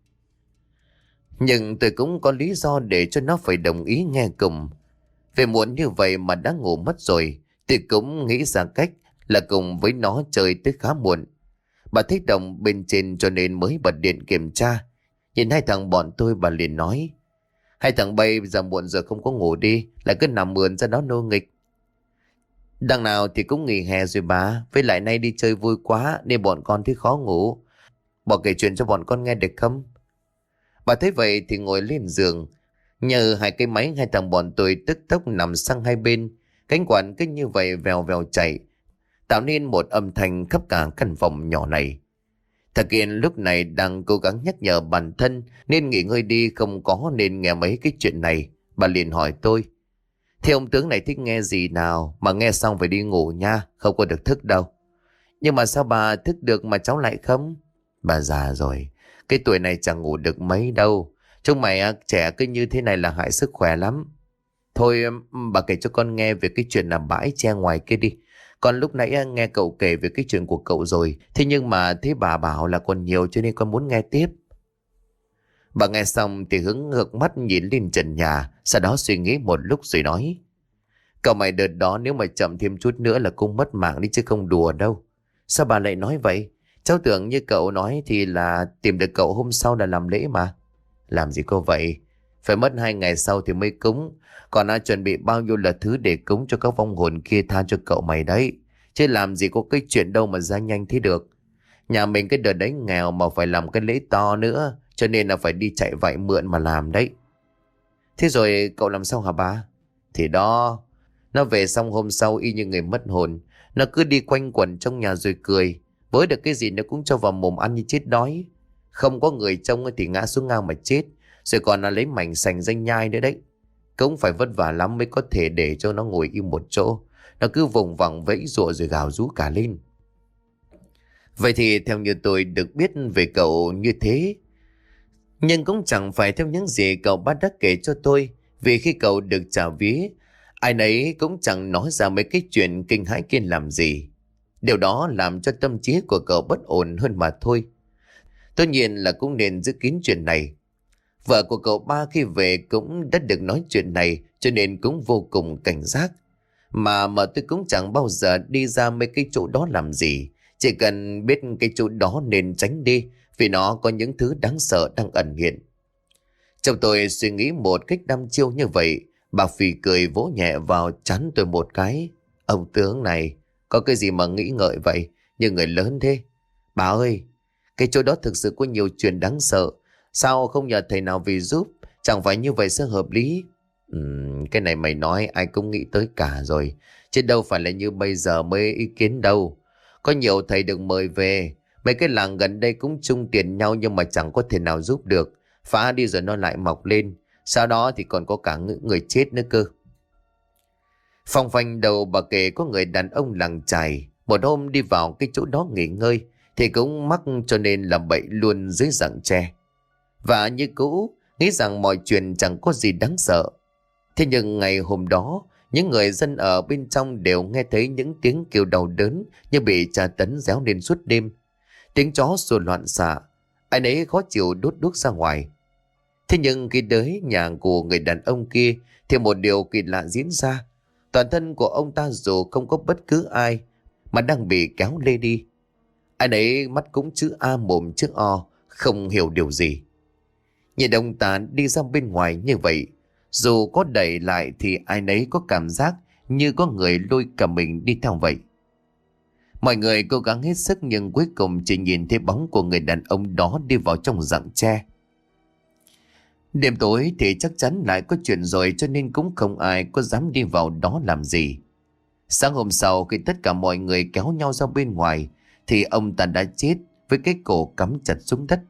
Nhưng tôi cũng có lý do để cho nó phải đồng ý nghe cùng. Về muộn như vậy mà đã ngủ mất rồi, tôi cũng nghĩ ra cách là cùng với nó chơi tới khá muộn. Bà thích động bên trên cho nên mới bật điện kiểm tra. Nhìn hai thằng bọn tôi bà liền nói: hai thằng bay giờ muộn rồi không có ngủ đi, lại cứ nằm mượn ra đó nô nghịch. Đằng nào thì cũng nghỉ hè rồi bà, với lại nay đi chơi vui quá nên bọn con thấy khó ngủ. Bỏ kể chuyện cho bọn con nghe được không? Bà thấy vậy thì ngồi lên giường, nhờ hai cái máy hai thằng bọn tôi tức tốc nằm sang hai bên. Cánh quạt cứ như vậy vèo vèo chạy, tạo nên một âm thanh khắp cả căn phòng nhỏ này. Thằng Kiên lúc này đang cố gắng nhắc nhở bản thân nên nghỉ ngơi đi, không có nên nghe mấy cái chuyện này. Bà liền hỏi tôi: Thế ông tướng này thích nghe gì nào, mà nghe xong phải đi ngủ nha, không có được thức đâu. Nhưng mà sao bà thức được mà cháu lại không? Bà già rồi, cái tuổi này chẳng ngủ được mấy đâu. Chúng mày trẻ cứ như thế này là hại sức khỏe lắm. Thôi bà kể cho con nghe về cái chuyện làm bãi che ngoài kia đi. Con lúc nãy nghe cậu kể về cái chuyện của cậu rồi. Thế nhưng mà thế bà bảo là còn nhiều cho nên con muốn nghe tiếp. Bà nghe xong thì hướng ngược mắt nhìn lên trần nhà, sau đó suy nghĩ một lúc rồi nói. Cậu mày đợt đó nếu mà chậm thêm chút nữa là cũng mất mạng đi chứ không đùa đâu. Sao bà lại nói vậy? Cháu tưởng như cậu nói thì là tìm được cậu hôm sau là làm lễ mà. Làm gì có vậy? Phải mất 2 ngày sau thì mới cúng. Còn ai chuẩn bị bao nhiêu là thứ để cúng cho các vong hồn kia tha cho cậu mày đấy. Chứ làm gì có cái chuyện đâu mà ra nhanh thế được. Nhà mình cái đợt đấy nghèo mà phải làm cái lễ to nữa. Cho nên là phải đi chạy vạy mượn mà làm đấy. Thế rồi cậu làm sao hả bà? Thì đó, nó về xong hôm sau y như người mất hồn. Nó cứ đi quanh quẩn trong nhà rồi cười. Với được cái gì nó cũng cho vào mồm ăn như chết đói. Không có người trông thì ngã xuống ngang mà chết. Rồi còn là lấy mảnh sành danh nhai nữa đấy. Cũng phải vất vả lắm mới có thể để cho nó ngồi im một chỗ. Nó cứ vùng vằng vẫy rụa rồi gào rú cả lên. Vậy thì theo như tôi được biết về cậu như thế. Nhưng cũng chẳng phải theo những gì cậu bác đã kể cho tôi. Vì khi cậu được trả vía, ai nấy cũng chẳng nói ra mấy cái chuyện kinh hãi kia làm gì. Điều đó làm cho tâm trí của cậu bất ổn hơn mà thôi. Tất nhiên là cũng nên giữ kín chuyện này. Vợ của cậu ba khi về cũng đã được nói chuyện này cho nên cũng vô cùng cảnh giác. Mà tôi cũng chẳng bao giờ đi ra mấy cái chỗ đó làm gì. Chỉ cần biết cái chỗ đó nên tránh đi vì nó có những thứ đáng sợ đang ẩn hiện. Trong tôi suy nghĩ một cách đăm chiêu như vậy, bà Phi cười vỗ nhẹ vào trán tôi một cái. Ông tướng này, có cái gì mà nghĩ ngợi vậy, như người lớn thế. Bà ơi, cái chỗ đó thực sự có nhiều chuyện đáng sợ. Sao không nhờ thầy nào về giúp, chẳng phải như vậy sẽ hợp lý. Cái này mày nói ai cũng nghĩ tới cả rồi. Chứ đâu phải là như bây giờ mới ý kiến đâu. Có nhiều thầy được mời về. Mấy cái làng gần đây cũng chung tiền nhau nhưng mà chẳng có thể nào giúp được. Phá đi rồi nó lại mọc lên. Sau đó thì còn có cả người chết nữa cơ. Phong phanh đầu bà kể có người đàn ông làng chài. Một hôm đi vào cái chỗ đó nghỉ ngơi thì cũng mắc cho nên làm bậy luôn dưới rặng tre. Và như cũ nghĩ rằng mọi chuyện chẳng có gì đáng sợ. Thế nhưng ngày hôm đó những người dân ở bên trong đều nghe thấy những tiếng kêu đau đớn như bị tra tấn réo lên suốt đêm. Tiếng chó sủa loạn xạ. Ai nấy khó chịu đốt đuốc ra ngoài. Thế nhưng khi tới nhà của người đàn ông kia thì một điều kỳ lạ diễn ra. Toàn thân của ông ta dù không có bất cứ ai mà đang bị kéo lê đi. Ai nấy mắt cũng chữ A mồm chữ O, không hiểu điều gì. Nhìn ông ta đi ra bên ngoài như vậy, dù có đẩy lại thì ai nấy có cảm giác như có người lôi cả mình đi theo vậy. Mọi người cố gắng hết sức nhưng cuối cùng chỉ nhìn thấy bóng của người đàn ông đó đi vào trong rặng tre. Đêm tối thì chắc chắn lại có chuyện rồi cho nên cũng không ai có dám đi vào đó làm gì. Sáng hôm sau khi tất cả mọi người kéo nhau ra bên ngoài thì ông ta đã chết với cái cổ cắm chặt xuống đất.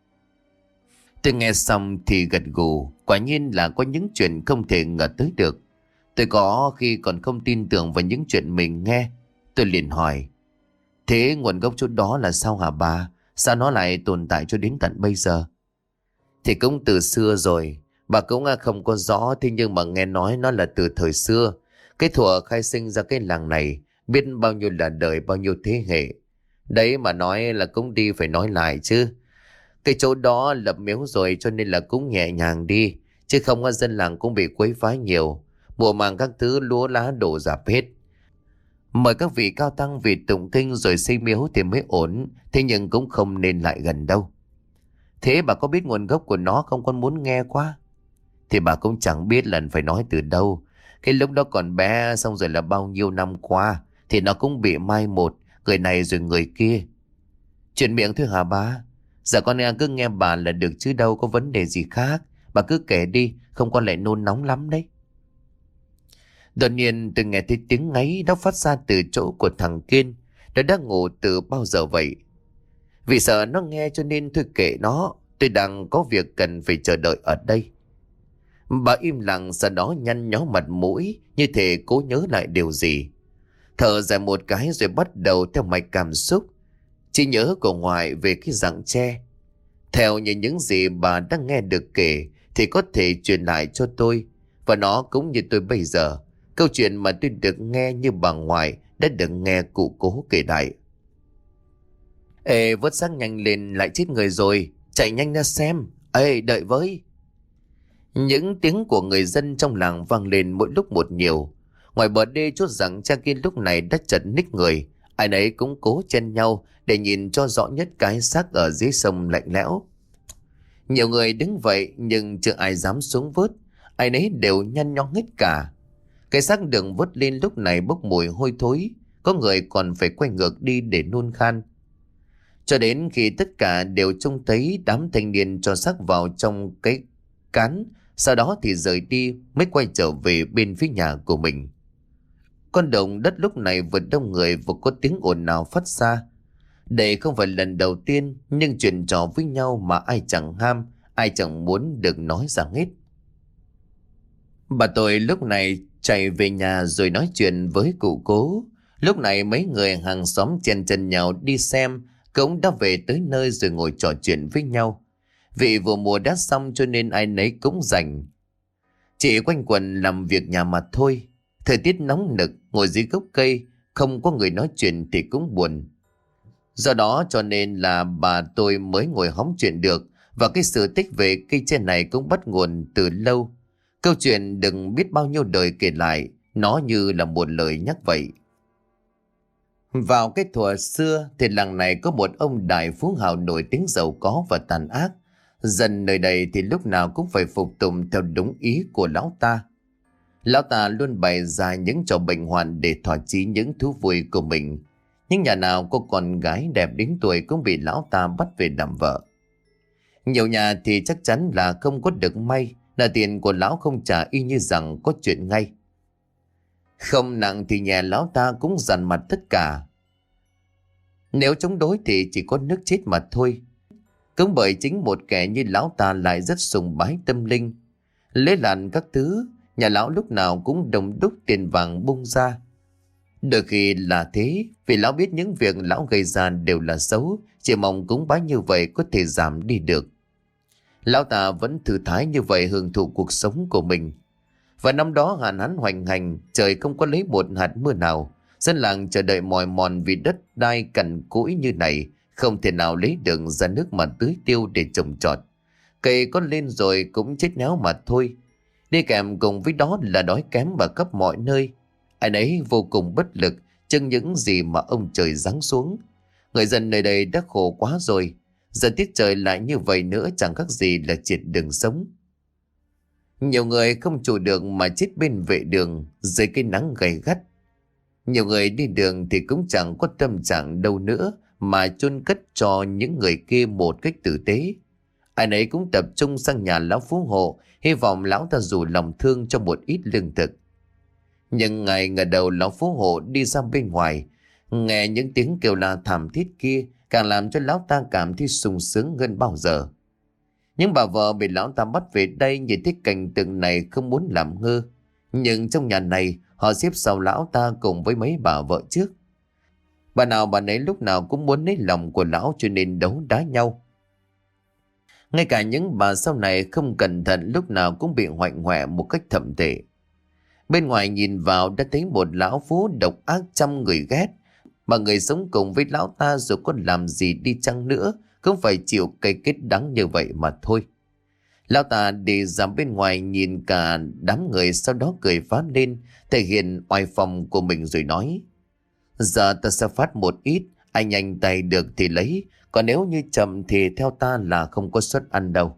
Tôi nghe xong thì gật gù, quả nhiên là có những chuyện không thể ngờ tới được. Tôi có khi còn không tin tưởng vào những chuyện mình nghe. Tôi liền hỏi, thế nguồn gốc chỗ đó là sao hả bà? Sao nó lại tồn tại cho đến tận bây giờ? Thì cũng từ xưa rồi, bà cũng không có rõ, thế nhưng mà nghe nói nó là từ thời xưa. Cái thuở khai sinh ra cái làng này, biết bao nhiêu là đời bao nhiêu thế hệ. Đấy mà nói là cũng đi phải nói lại chứ. Cái chỗ đó lập miếu rồi cho nên là cũng nhẹ nhàng đi. Chứ không có dân làng cũng bị quấy phá nhiều. Mùa màng các thứ lúa lá đổ rạp hết. Mời các vị cao tăng vì tụng kinh rồi xây miếu thì mới ổn. Thế nhưng cũng không nên lại gần đâu. Thế bà có biết nguồn gốc của nó không, con muốn nghe quá. Thì bà cũng chẳng biết lần phải nói từ đâu. Cái lúc đó còn bé xong rồi là bao nhiêu năm qua thì nó cũng bị mai một, người này rồi người kia. Chuyện miệng thôi hả bà? Giờ con cứ nghe bà là được chứ đâu có vấn đề gì khác. Bà cứ kể đi, không con lại nôn nóng lắm đấy. Đột nhiên tôi nghe thấy tiếng ngáy đó phát ra từ chỗ của thằng Kiên. Nó đã ngủ từ bao giờ vậy? Vì sợ nó nghe cho nên tôi kệ nó. Tôi đang có việc cần phải chờ đợi ở đây. Bà im lặng, sau đó nhăn nhó mặt mũi như thể cố nhớ lại điều gì. Thở dài một cái rồi bắt đầu theo mạch cảm xúc chỉ nhớ của ngoại về cái rặng tre. Theo như những gì bà đang nghe được kể thì có thể truyền lại cho tôi. Và nó cũng như tôi bây giờ, câu chuyện mà tôi được nghe như bà ngoại đã được nghe cụ cố kể lại. Ê, vớt xác nhanh lên, lại chết người rồi, chạy nhanh ra xem. Ê, đợi với. Những tiếng của người dân trong làng vang lên mỗi lúc một nhiều. Ngoài bờ đê chốt rằng cha kia lúc này đã chật ních người. Ai nấy cũng cố chen nhau để nhìn cho rõ nhất cái xác ở dưới sông lạnh lẽo. Nhiều người đứng vậy nhưng chưa ai dám xuống vớt. Ai nấy đều nhăn nhó hết cả. Cái xác được vớt lên lúc này bốc mùi hôi thối. Có người còn phải quay ngược đi để nôn khan. Cho đến khi tất cả đều trông thấy đám thanh niên cho xác vào trong cái cán, sau đó thì rời đi mới quay trở về bên phía nhà của mình. Con đồng đất lúc này vừa đông người vừa có tiếng ồn nào phát ra. Đây không phải lần đầu tiên, nhưng chuyện trò với nhau mà ai chẳng ham, ai chẳng muốn được nói ra hết. Bà tôi lúc này chạy về nhà rồi nói chuyện với cụ cố. Lúc này mấy người hàng xóm chen chân nhau đi xem cũng đã về tới nơi rồi ngồi trò chuyện với nhau. Vì vừa mùa đã xong cho nên ai nấy cũng rảnh. Chỉ quanh quần làm việc nhà mà thôi. Thời tiết nóng nực, ngồi dưới gốc cây, không có người nói chuyện thì cũng buồn. Do đó cho nên là bà tôi mới ngồi hóng chuyện được. Và cái sự tích về cây tre này cũng bắt nguồn từ lâu. Câu chuyện đừng biết bao nhiêu đời kể lại, nó như là một lời nhắc vậy. Vào cái thuở xưa thì làng này có một ông đại phú hào nổi tiếng giàu có và tàn ác. Dân nơi đây thì lúc nào cũng phải phục tùng theo đúng ý của lão ta. Lão ta luôn bày ra những trò bệnh hoạn để thỏa chí những thú vui của mình. Nhưng nhà nào có con gái đẹp đến tuổi cũng bị lão ta bắt về làm vợ. Nhiều nhà thì chắc chắn là không có được may, là tiền của lão không trả y như rằng có chuyện ngay. Không nặng thì nhà lão ta cũng dằn mặt tất cả. Nếu chống đối thì chỉ có nước chết mà thôi. Cũng bởi chính một kẻ như lão ta lại rất sùng bái tâm linh. Lễ làn các thứ, nhà lão lúc nào cũng đồng đúc tiền vàng bung ra. Đôi khi là thế, vì lão biết những việc lão gây ra đều là xấu, chỉ mong cúng bái như vậy có thể giảm đi được. Lão ta vẫn thư thái như vậy hưởng thụ cuộc sống của mình. Và năm đó hạn hán hoành hành, trời không có lấy một hạt mưa nào. Dân làng chờ đợi mỏi mòn vì đất đai cằn cỗi như này, không thể nào lấy được ra nước mà tưới tiêu để trồng trọt. Cây có lên rồi cũng chết héo mà thôi. Đi kèm cùng với đó là đói kém và khắp mọi nơi. Ai nấy vô cùng bất lực trước những gì mà ông trời giáng xuống. Người dân nơi đây đã khổ quá rồi. Giờ tiết trời lại như vậy nữa chẳng khác gì là triệt đường sống. Nhiều người không trụ được mà chết bên vệ đường dưới cái nắng gay gắt. Nhiều người đi đường thì cũng chẳng có tâm trạng đâu nữa mà chôn cất cho những người kia một cách tử tế. Ai nấy cũng tập trung sang nhà lão phú hộ, hy vọng lão ta dù lòng thương cho một ít lương thực. Nhưng ngày ngờ đầu lão phú hộ đi ra bên ngoài, nghe những tiếng kêu la thảm thiết kia càng làm cho lão ta cảm thấy sung sướng hơn bao giờ. Những bà vợ bị lão ta bắt về đây nhìn thấy cảnh tượng này không muốn làm ngơ. Nhưng trong nhà này họ xếp sau lão ta cùng với mấy bà vợ trước. Bà nào bà nấy lúc nào cũng muốn lấy lòng của lão cho nên đấu đá nhau. Ngay cả những bà sau này không cẩn thận lúc nào cũng bị hoạnh hoẹ một cách thậm tệ. Bên ngoài nhìn vào đã thấy một lão phú độc ác trăm người ghét. Mà người sống cùng với lão ta dù có làm gì đi chăng nữa cũng phải chịu cái kết đắng như vậy mà thôi. Lão ta đi ra bên ngoài nhìn cả đám người, sau đó cười phá lên, thể hiện oai phong của mình rồi nói: Giờ ta sẽ phát một ít, ai nhanh tay được thì lấy, còn nếu như chậm thì theo ta là không có suất ăn đâu.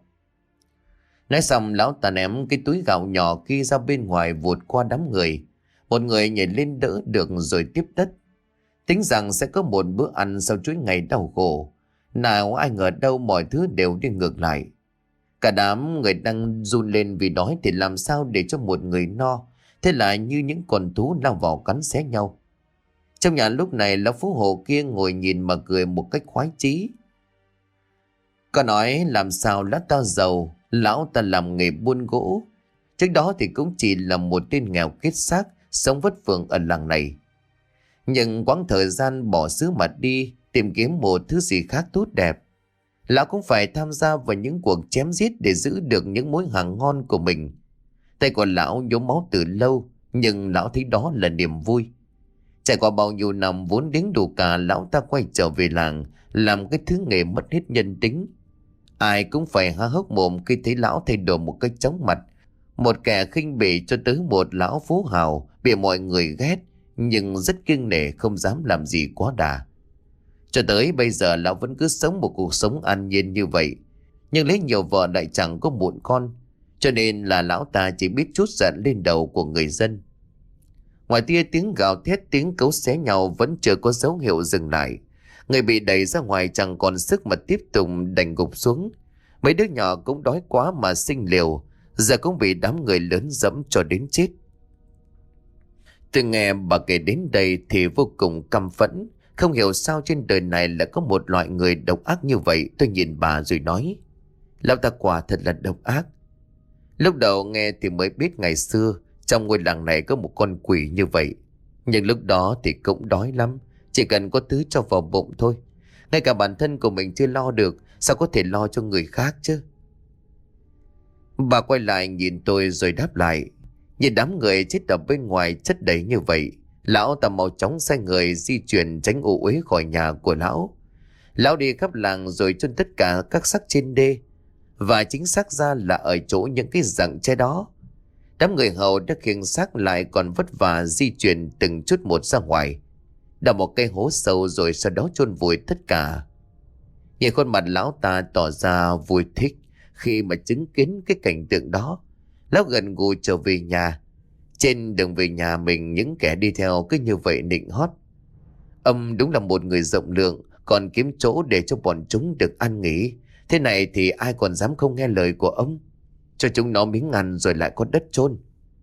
Nói xong lão ta ném cái túi gạo nhỏ kia ra bên ngoài vụt qua đám người. Một người nhảy lên đỡ được rồi tiếp đất. Tính rằng sẽ có một bữa ăn sau chuỗi ngày đau khổ. Nào ai ngờ đâu mọi thứ đều đi ngược lại. Cả đám người đang run lên vì đói thì làm sao để cho một người no. Thế là như những con thú lao vào cắn xé nhau. Trong nhà lúc này lão phú hộ kia ngồi nhìn mà cười một cách khoái chí. Có nói làm sao lão ta giàu, lão ta làm nghề buôn gỗ. Trước đó thì cũng chỉ là một tên nghèo kết xác, sống vất vưởng ở làng này. Nhưng quãng thời gian bỏ xứ mà đi, tìm kiếm một thứ gì khác tốt đẹp, lão cũng phải tham gia vào những cuộc chém giết để giữ được những mối hàng ngon của mình. Tay của lão nhuốm máu từ lâu, nhưng lão thấy đó là niềm vui. Trải qua bao nhiêu năm vốn đến đủ cả, lão ta quay trở về làng, làm cái thứ nghề mất hết nhân tính. Ai cũng phải há hốc mồm khi thấy lão thay đổi một cách chóng mặt. Một kẻ khinh bỉ cho tới một lão phú hào bị mọi người ghét, nhưng rất kiêng nể không dám làm gì quá đà. Cho tới bây giờ lão vẫn cứ sống một cuộc sống an nhiên như vậy. Nhưng lấy nhiều vợ lại chẳng có muộn con, cho nên là lão ta chỉ biết trút giận lên đầu của người dân. Ngoài tia tiếng gào thét, tiếng cấu xé nhau vẫn chưa có dấu hiệu dừng lại. Người bị đẩy ra ngoài chẳng còn sức mà tiếp tục, đành gục xuống. Mấy đứa nhỏ cũng đói quá mà sinh liều, giờ cũng bị đám người lớn dẫm cho đến chết. Tôi nghe bà kể đến đây thì vô cùng căm phẫn. Không hiểu sao trên đời này lại có một loại người độc ác như vậy. Tôi nhìn bà rồi nói, lão ta quả thật là độc ác. Lúc đầu nghe thì mới biết ngày xưa trong ngôi làng này có một con quỷ như vậy. Nhưng lúc đó thì cũng đói lắm, chỉ cần có thứ cho vào bụng thôi. Ngay cả bản thân của mình chưa lo được, sao có thể lo cho người khác chứ? Bà quay lại nhìn tôi rồi đáp lại, nhìn đám người chết ở bên ngoài chất đầy như vậy, lão ta mau chóng sai người di chuyển tránh u uế khỏi nhà của lão. Lão đi khắp làng rồi chôn tất cả các xác trên đê, và chính xác ra là ở chỗ những cái rặng tre đó. Đám người hầu đã khiêng xác lại còn vất vả di chuyển từng chút một ra ngoài, đào một cây hố sâu rồi sau đó chôn vùi tất cả. Nhìn khuôn mặt lão ta tỏ ra vui thích khi mà chứng kiến cái cảnh tượng đó, lão gần gù trở về nhà. Trên đường về nhà mình, những kẻ đi theo cứ như vậy nịnh hót: ông đúng là một người rộng lượng, còn kiếm chỗ để cho bọn chúng được ăn nghỉ. Thế này thì ai còn dám không nghe lời của ông? Cho chúng nó miếng ăn rồi lại có đất chôn.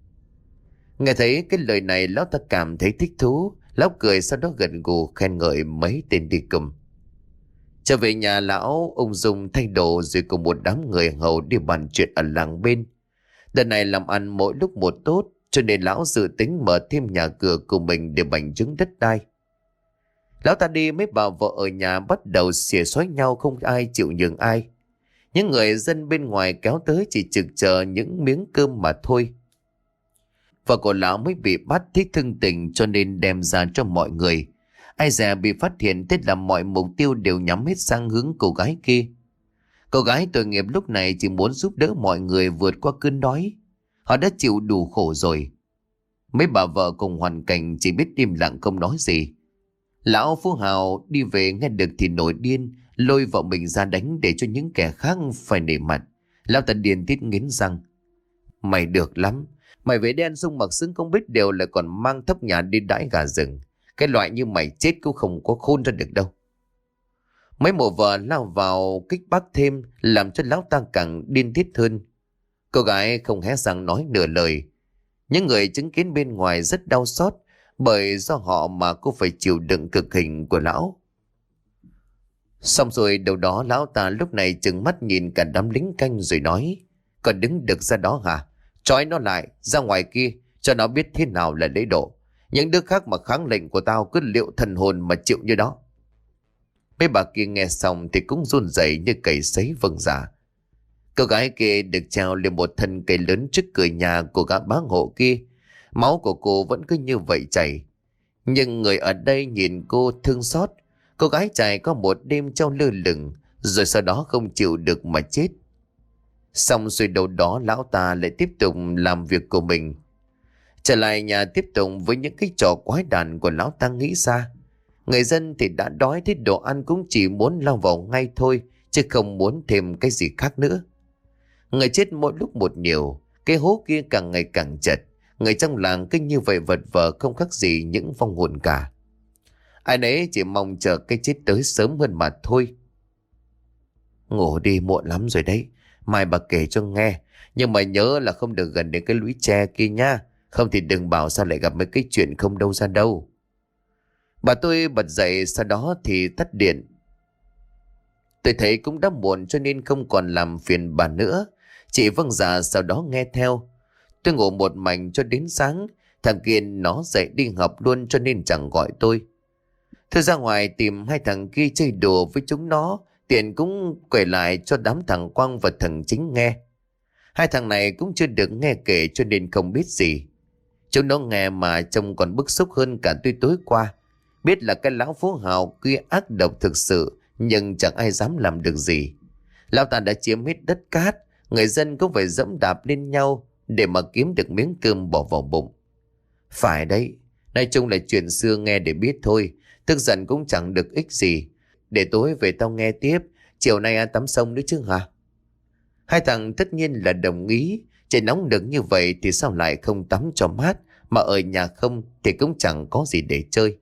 Nghe thấy cái lời này, lão ta cảm thấy thích thú. Lão cười, sau đó gật gù khen ngợi mấy tên đi cùng. Trở về nhà, lão ung dung thay đồ rồi cùng một đám người hầu đi bàn chuyện ở làng bên. Đợt này làm ăn mỗi lúc một tốt, cho nên lão dự tính mở thêm nhà cửa của mình để bành trướng đất đai. Lão ta đi, mấy bà vợ ở nhà bắt đầu xỉa xói nhau, không ai chịu nhường ai. Những người dân bên ngoài kéo tới chỉ trực chờ những miếng cơm mà thôi. Vợ của lão mới bị bắt thích thương tình, cho nên đem ra cho mọi người. Ai dè bị phát hiện, thế là mọi mục tiêu đều nhắm hết sang hướng cô gái kia. Cô gái tội nghiệp lúc này chỉ muốn giúp đỡ mọi người vượt qua cơn đói. Họ đã chịu đủ khổ rồi. Mấy bà vợ cùng hoàn cảnh chỉ biết im lặng không nói gì. Lão phú hào đi về nghe được thì nổi điên, lôi vợ mình ra đánh để cho những kẻ khác phải nể mặt. Lão ta điên tiết nghiến răng: mày được lắm, mày về đen sung mặc xứng không biết điều, lại còn mang thóc nhà đi đãi gà rừng. Cái loại như mày chết cũng không có khôn ra được đâu. Mấy mụ vợ lao vào kích bác thêm, làm cho lão ta càng điên tiết hơn. Cô gái không hé răng nói nửa lời. Những người chứng kiến bên ngoài rất đau xót, bởi do họ mà cô phải chịu đựng cực hình của lão. Xong rồi đầu đó, lão ta lúc này trừng mắt nhìn cả đám lính canh rồi nói: còn đứng được ra đó hả? Trói nó lại ra ngoài kia cho nó biết thế nào là lễ độ. Những đứa khác mà kháng lệnh của tao cứ liệu thần hồn mà chịu như đó. Mấy bà kia nghe xong thì cũng run rẩy như cầy sấy vâng dạ. Cô gái kia được treo lên một thân cây lớn trước cửa nhà của gã bá hộ kia. Máu của cô vẫn cứ như vậy chảy. Nhưng người ở đây nhìn cô thương xót. Cô gái trải có một đêm treo lơ lửng, rồi sau đó không chịu được mà chết. Xong rồi đầu đó, lão ta lại tiếp tục làm việc của mình. Trở lại nhà tiếp tục với những cái trò quái đản của lão ta nghĩ ra. Người dân thì đã đói, thế đồ ăn cũng chỉ muốn lao vào ngay thôi, chứ không muốn thêm cái gì khác nữa. Người chết mỗi lúc một nhiều, cái hố kia càng ngày càng chật. Người trong làng cứ như vậy vật vờ không khác gì những vong hồn cả. Ai nấy chỉ mong chờ cái chết tới sớm hơn mà thôi. Ngủ đi, muộn lắm rồi đấy. Mai bà kể cho nghe, nhưng mà nhớ là không được gần đến cái lũy tre kia nha. Không thì đừng bảo sao lại gặp mấy cái chuyện không đâu ra đâu. Bà tôi bật dậy, sau đó thì tắt điện. Tôi thấy cũng đã muộn cho nên không còn làm phiền bà nữa. Chị vâng dạ sau đó nghe theo. Tôi ngủ một mảnh cho đến sáng. Thằng Kiên nó dậy đi học luôn cho nên chẳng gọi tôi. Tôi ra ngoài tìm hai thằng kia chơi đùa với chúng nó. Tiện cũng kể lại cho đám thằng Quang và thằng Chính nghe. Hai thằng này cũng chưa được nghe kể cho nên không biết gì. Chúng nó nghe mà trông còn bức xúc hơn cả tôi tối qua. Biết là cái lão Phú Hào kia ác độc thực sự, nhưng chẳng ai dám làm được gì. Lão ta đã chiếm hết đất cát, người dân cũng phải dẫm đạp lên nhau để mà kiếm được miếng cơm bỏ vào bụng. Phải đấy, nói chung là chuyện xưa nghe để biết thôi, tức giận cũng chẳng được ích gì. Để tối về tao nghe tiếp, chiều nay tắm sông nữa chứ hả? Hai thằng tất nhiên là đồng ý. Trời nóng được như vậy thì sao lại không tắm cho mát, mà ở nhà không thì cũng chẳng có gì để chơi.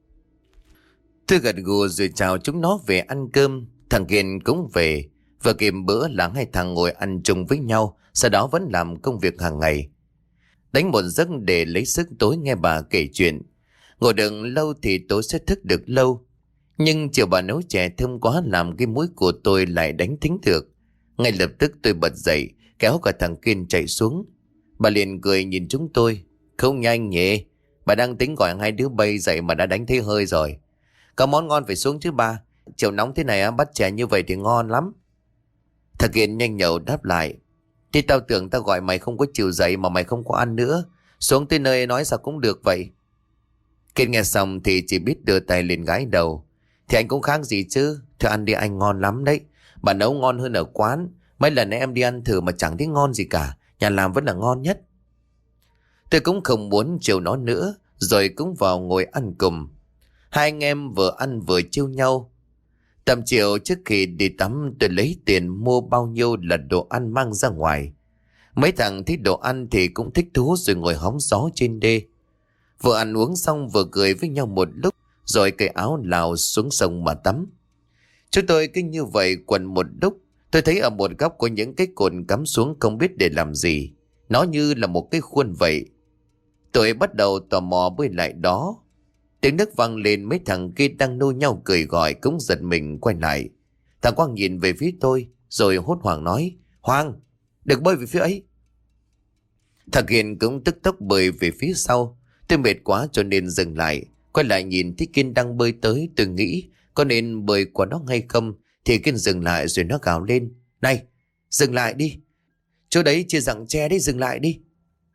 Tôi gật gù rồi chào chúng nó về ăn cơm. Thằng Kiên cũng về. Vừa kịp bữa là hai thằng ngồi ăn chung với nhau, sau đó vẫn làm công việc hàng ngày. Đánh một giấc để lấy sức tối nghe bà kể chuyện. Ngồi được lâu thì tối sẽ thức được lâu. Nhưng chiều bà nấu chè thơm quá làm cái mũi của tôi lại đánh thính được. Ngay lập tức tôi bật dậy, kéo cả thằng Kiên chạy xuống. Bà liền cười nhìn chúng tôi. Không nhanh nhỉ, bà đang tính gọi hai đứa bay dậy mà đã đánh thấy hơi rồi. Có món ngon phải xuống chứ ba. Chiều nóng thế này bắt chè như vậy thì ngon lắm. Thằng Kiên nhanh nhậu đáp lại. Thì tao tưởng tao gọi mày không có chịu dậy mà mày không có ăn nữa. Xuống tới nơi nói sao cũng được vậy. Kiên nghe xong thì chỉ biết đưa tay lên gái đầu. Thì anh cũng khác gì chứ. Thôi ăn đi anh, ngon lắm đấy. Bà nấu ngon hơn ở quán. Mấy lần em đi ăn thử mà chẳng thấy ngon gì cả. Nhà làm vẫn là ngon nhất. Tôi cũng không muốn chiều nó nữa. Rồi cũng vào ngồi ăn cùng. Hai anh em vừa ăn vừa trêu nhau. Tầm chiều trước khi đi tắm tôi lấy tiền mua bao nhiêu là đồ ăn mang ra ngoài. Mấy thằng thích đồ ăn thì cũng thích thú rồi ngồi hóng gió trên đê. Vừa ăn uống xong vừa cười với nhau một lúc rồi cởi áo lào xuống sông mà tắm. Chúng tôi cứ như vậy quần một lúc. Tôi thấy ở một góc có những cái cồn cắm xuống không biết để làm gì. Nó như là một cái khuôn vậy. Tôi bắt đầu tò mò bơi lại đó. Tiếng nước vang lên, mấy thằng kia đang nô nhau cười gọi cũng giật mình quay lại. Thằng Quang nhìn về phía tôi rồi hốt hoảng nói: Hoàng, đừng bơi về phía ấy. Thằng Kiên cũng tức tốc bơi về phía sau. Tôi mệt quá cho nên dừng lại. Quay lại nhìn thấy Kiên đang bơi tới. Tôi nghĩ có nên bơi qua nó hay không. Thì Kiên dừng lại rồi nó gào lên: Này, dừng lại đi. Chỗ đấy chia rặng tre đấy, dừng lại đi.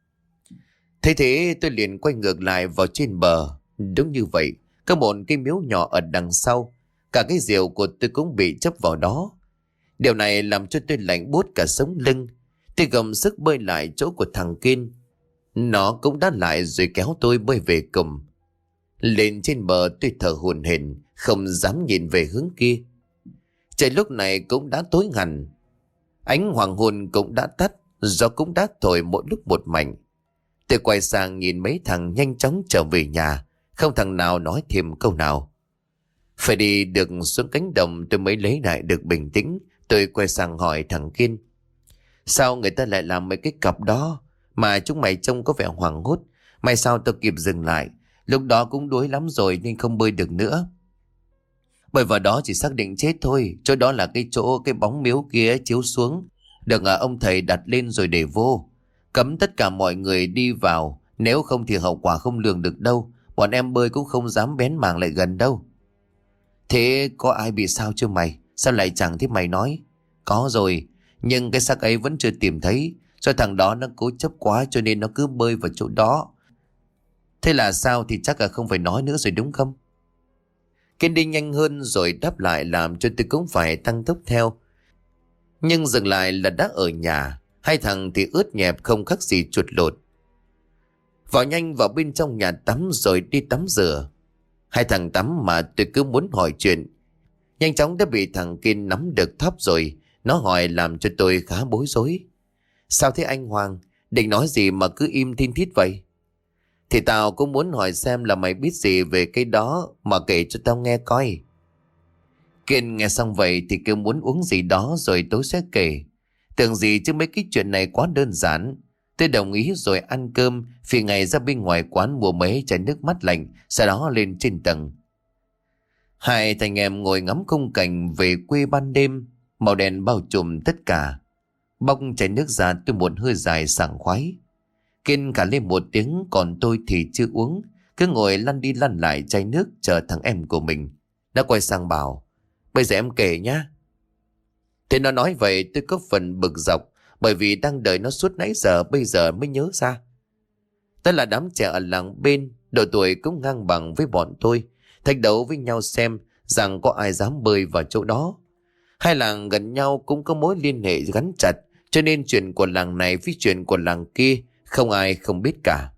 Thế thế tôi liền quay ngược lại vào trên bờ. Đúng như vậy, có một cái miếu nhỏ ở đằng sau. Cả cái rìu của tôi cũng bị chấp vào đó. Điều này làm cho tôi lạnh buốt cả sống lưng. Tôi gồng sức bơi lại chỗ của thằng Kiên. Nó cũng đã lại rồi kéo tôi bơi về cùng. Lên trên bờ tôi thở hổn hển, không dám nhìn về hướng kia. Trời lúc này cũng đã tối hẳn. Ánh hoàng hôn cũng đã tắt, gió cũng đã thổi mỗi lúc một mạnh. Tôi quay sang nhìn mấy thằng nhanh chóng trở về nhà. Không thằng nào nói thêm câu nào. Phải đi được xuống cánh đồng tôi mới lấy lại được bình tĩnh. Tôi quay sang hỏi thằng Kiên: Sao người ta lại làm mấy cái cặp đó mà chúng mày trông có vẻ hoảng hốt? May sao tôi kịp dừng lại. Lúc đó cũng đuối lắm rồi nên không bơi được nữa. Bơi vào đó chỉ xác định chết thôi. Chỗ đó là cái chỗ cái bóng miếu kia chiếu xuống. Được ông thầy đặt lên rồi để vô. Cấm tất cả mọi người đi vào. Nếu không thì hậu quả không lường được đâu. Bọn em bơi cũng không dám bén mảng lại gần đâu. Thế có ai bị sao chưa mày? Sao lại chẳng thấy mày nói? Có rồi, nhưng cái xác ấy vẫn chưa tìm thấy. Do thằng đó nó cố chấp quá cho nên nó cứ bơi vào chỗ đó. Thế là sao thì chắc là không phải nói nữa rồi đúng không? Kiên đi nhanh hơn rồi đáp lại làm cho tôi cũng phải tăng tốc theo. Nhưng dừng lại là đã ở nhà. Hai thằng thì ướt nhẹp không khác gì chuột lột. Vào nhanh vào bên trong nhà tắm rồi đi tắm rửa. Hai thằng tắm mà tôi cứ muốn hỏi chuyện. Nhanh chóng đã bị thằng Kiên nắm được thóp rồi. Nó hỏi làm cho tôi khá bối rối. Sao thế anh Hoàng? Định nói gì mà cứ im thin thít vậy? Thì tao cũng muốn hỏi xem là mày biết gì về cái đó mà kể cho tao nghe coi. Kiên nghe xong vậy thì kêu muốn uống gì đó rồi tôi sẽ kể. Tưởng gì chứ mấy cái chuyện này quá đơn giản. Tôi đồng ý rồi ăn cơm. Phi ngày ra bên ngoài quán mua mấy chai nước mát lạnh. Sau đó lên trên tầng. Hai thằng em ngồi ngắm khung cảnh về quê ban đêm. Màu đèn bao trùm tất cả. Bong chai nước ra tôi một hơi dài sảng khoái. Kiên cả lên một tiếng, còn tôi thì chưa uống, cứ ngồi lăn đi lăn lại chai nước chờ thằng em của mình. Nó quay sang bảo, bây giờ em kể nhá. Thế nó nói vậy tôi có phần bực dọc, bởi vì đang đợi nó suốt nãy giờ bây giờ mới nhớ ra. Đó là đám trẻ ở làng bên, độ tuổi cũng ngang bằng với bọn tôi, thách đấu với nhau xem rằng có ai dám bơi vào chỗ đó. Hai làng gần nhau cũng có mối liên hệ gắn chặt, cho nên chuyện của làng này với chuyện của làng kia không ai không biết cả.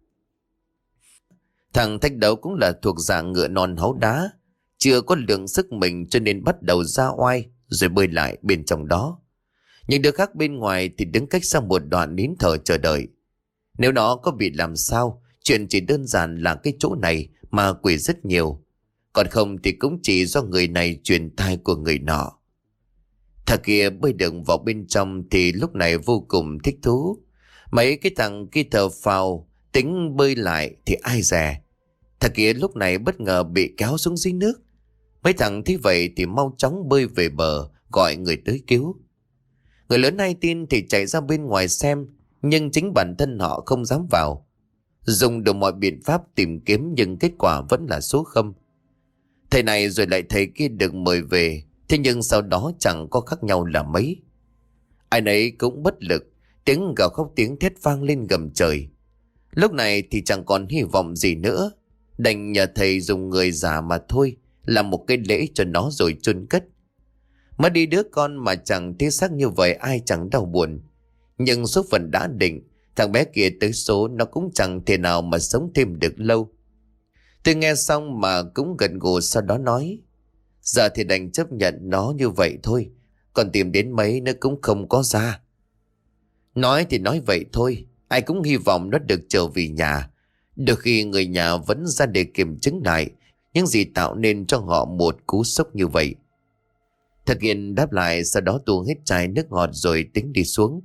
Thằng thách đấu cũng là thuộc dạng ngựa non háu đá, chưa có lượng sức mình cho nên bắt đầu ra oai rồi bơi lại bên trong đó. Những đứa khác bên ngoài thì đứng cách xa một đoạn nín thở chờ đợi. Nếu nó có bị làm sao, chuyện chỉ đơn giản là cái chỗ này mà quỷ rất nhiều. Còn không thì cũng chỉ do người này truyền tai của người nọ. Thằng kia bơi được vào bên trong thì lúc này vô cùng thích thú. Mấy cái thằng kia thờ phào tính bơi lại thì ai dè. Thằng kia lúc này bất ngờ bị kéo xuống dưới nước. Mấy thằng thấy vậy thì mau chóng bơi về bờ gọi người tới cứu. Người lớn hay tin thì chạy ra bên ngoài xem, nhưng chính bản thân họ không dám vào. Dùng đủ mọi biện pháp tìm kiếm nhưng kết quả vẫn là số 0. Thầy này rồi lại thầy kia được mời về, thế nhưng sau đó chẳng có khác nhau là mấy. Ai nấy cũng bất lực, tiếng gào khóc tiếng thét vang lên gầm trời. Lúc này thì chẳng còn hy vọng gì nữa, đành nhờ thầy dùng người già mà thôi, làm một cái lễ cho nó rồi chôn cất. Mất đi đứa con mà chẳng thấy xác như vậy ai chẳng đau buồn. Nhưng số phận đã định, thằng bé kia tới số nó cũng chẳng thể nào mà sống thêm được lâu. Tôi nghe xong mà cũng gật gù, sau đó nói, giờ thì đành chấp nhận nó như vậy thôi, còn tìm đến mấy nó cũng không có ra. Nói thì nói vậy thôi, ai cũng hy vọng nó được trở về nhà. Đôi khi người nhà vẫn ra để kiểm chứng lại những gì tạo nên cho họ một cú sốc như vậy. Thực hiện đáp lại, sau đó tuôn hết chai nước ngọt rồi tính đi xuống.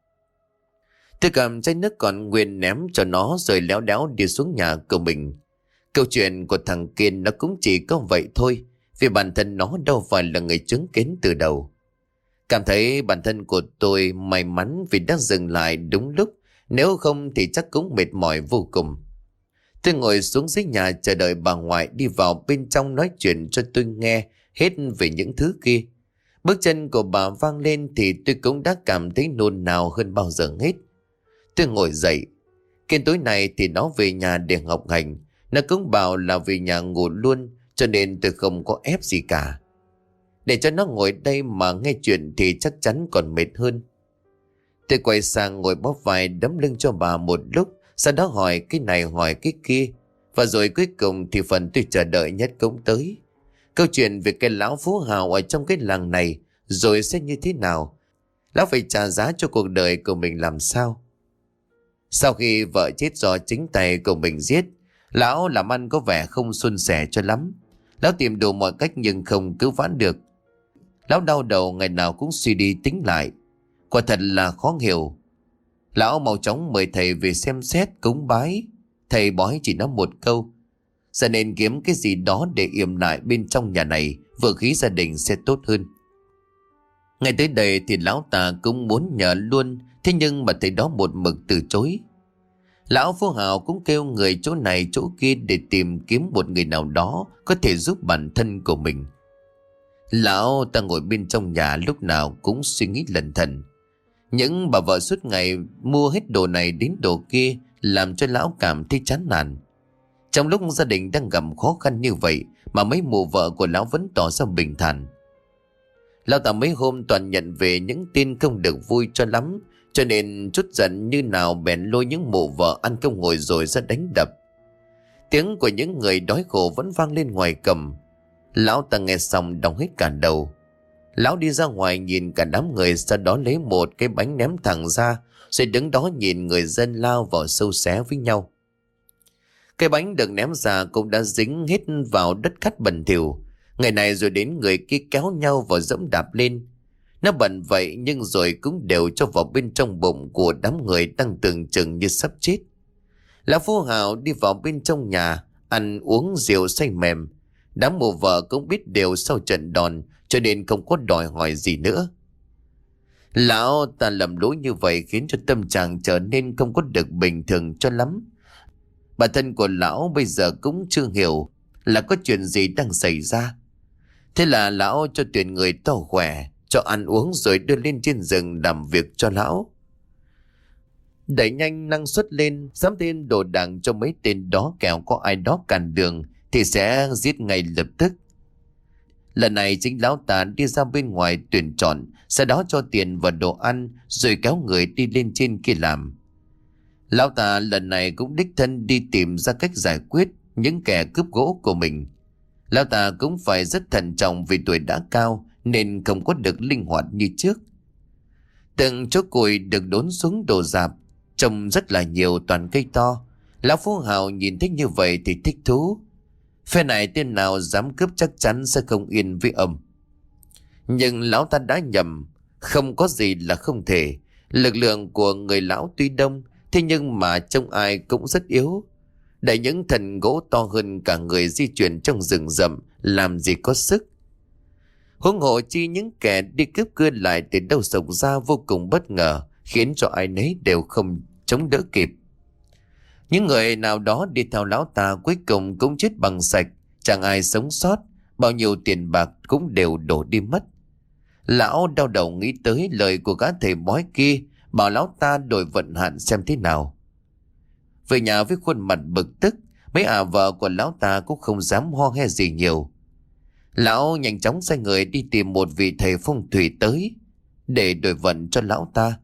Tôi cầm chai nước còn nguyên ném cho nó rồi léo đéo đi xuống nhà của mình. Câu chuyện của thằng Kiên nó cũng chỉ có vậy thôi, vì bản thân nó đâu phải là người chứng kiến từ đầu. Cảm thấy bản thân của tôi may mắn vì đã dừng lại đúng lúc, nếu không thì chắc cũng mệt mỏi vô cùng. Tôi ngồi xuống dưới nhà chờ đợi bà ngoại đi vào bên trong nói chuyện cho tôi nghe hết về những thứ kia. Bước chân của bà vang lên thì tôi cũng đã cảm thấy nôn nao hơn bao giờ hết. Tôi ngồi dậy. Kiên tối này thì nó về nhà để học hành. Nó cũng bảo là về nhà ngủ luôn, cho nên tôi không có ép gì cả. Để cho nó ngồi đây mà nghe chuyện thì chắc chắn còn mệt hơn. Tôi quay sang ngồi bóp vai đấm lưng cho bà một lúc, sau đó hỏi cái này hỏi cái kia. Và rồi cuối cùng thì phần tôi chờ đợi nhất cũng tới. Câu chuyện về cái lão phú hào ở trong cái làng này rồi sẽ như thế nào? Lão phải trả giá cho cuộc đời của mình làm sao? Sau khi vợ chết do chính tay của mình giết, lão làm ăn có vẻ không suôn sẻ cho lắm. Lão tìm đủ mọi cách nhưng không cứu vãn được. Lão đau đầu ngày nào cũng suy đi tính lại. Quả thật là khó hiểu. Lão mau chóng mời thầy về xem xét cúng bái. Thầy bói chỉ nói một câu: giờ nên kiếm cái gì đó để yểm lại bên trong nhà này, vợ khí gia đình sẽ tốt hơn. Ngay tới đây thì lão ta cũng muốn nhờ luôn, thế nhưng mà thầy đó một mực từ chối. Lão Phú Hào cũng kêu người chỗ này chỗ kia để tìm kiếm một người nào đó có thể giúp bản thân của mình. Lão ta ngồi bên trong nhà lúc nào cũng suy nghĩ lẩn thẩn. Những bà vợ suốt ngày mua hết đồ này đến đồ kia làm cho lão cảm thấy chán nản. Trong lúc gia đình đang gặp khó khăn như vậy mà mấy mụ vợ của lão vẫn tỏ ra bình thản. Lão ta mấy hôm toàn nhận về những tin không được vui cho lắm, cho nên chút giận như nào bèn lôi những mụ vợ ăn không ngồi rồi ra đánh đập. Tiếng của những người đói khổ vẫn vang lên ngoài cầm. Lão ta nghe xong đau hết cả đầu. Lão đi ra ngoài nhìn cả đám người, sau đó lấy một cái bánh ném thẳng ra, rồi đứng đó nhìn người dân lao vào xâu xé với nhau. Cái bánh được ném ra cũng đã dính hết vào đất cát bẩn thỉu. Người này rồi đến người kia kéo nhau vào dẫm đạp lên. Nó bẩn vậy nhưng rồi cũng đều cho vào bên trong bụng của đám người đang tưởng chừng như sắp chết. Lão Phú Hào đi vào bên trong nhà, ăn uống rượu say mềm. Đám mụ vợ cũng biết điều sau trận đòn, cho nên không có đòi hỏi gì nữa. Lão ta lầm lỗi như vậy khiến cho tâm trạng trở nên không có được bình thường cho lắm. Bản thân của lão bây giờ cũng chưa hiểu là có chuyện gì đang xảy ra. Thế là lão cho tuyển người to khỏe, cho ăn uống rồi đưa lên trên rừng làm việc cho lão. Đẩy nhanh năng suất lên, dám tên đồ đằng cho mấy tên đó, kẻo có ai đó cản đường thì sẽ giết ngay lập tức. Lần này chính lão ta đi ra bên ngoài tuyển chọn, sau đó cho tiền và đồ ăn rồi kéo người đi lên trên kia làm. Lão ta lần này cũng đích thân đi tìm ra cách giải quyết những kẻ cướp gỗ của mình. Lão ta cũng phải rất thận trọng vì tuổi đã cao nên không có được linh hoạt như trước. Từng chỗ củi được đốn xuống đổ rạp, trông rất là nhiều toàn cây to. Lão Phú Hào nhìn thấy như vậy thì thích thú. Phe này tên nào dám cướp chắc chắn sẽ không yên với ông. Nhưng lão ta đã nhầm, không có gì là không thể. Lực lượng của người lão tuy đông, thế nhưng mà trông ai cũng rất yếu. Để những thần gỗ to hơn cả người di chuyển trong rừng rậm làm gì có sức. Huống hộ chi những kẻ đi cướp cưa lại từ đâu sộc ra vô cùng bất ngờ, khiến cho ai nấy đều không chống đỡ kịp. Những người nào đó đi theo lão ta cuối cùng cũng chết bằng sạch, chẳng ai sống sót, bao nhiêu tiền bạc cũng đều đổ đi mất. Lão đau đầu nghĩ tới lời của gã thầy bói kia, bảo lão ta đổi vận hạn xem thế nào. Về nhà với khuôn mặt bực tức, mấy vợ của lão ta cũng không dám ho he gì nhiều. Lão nhanh chóng sai người đi tìm một vị thầy phong thủy tới để đổi vận cho lão ta.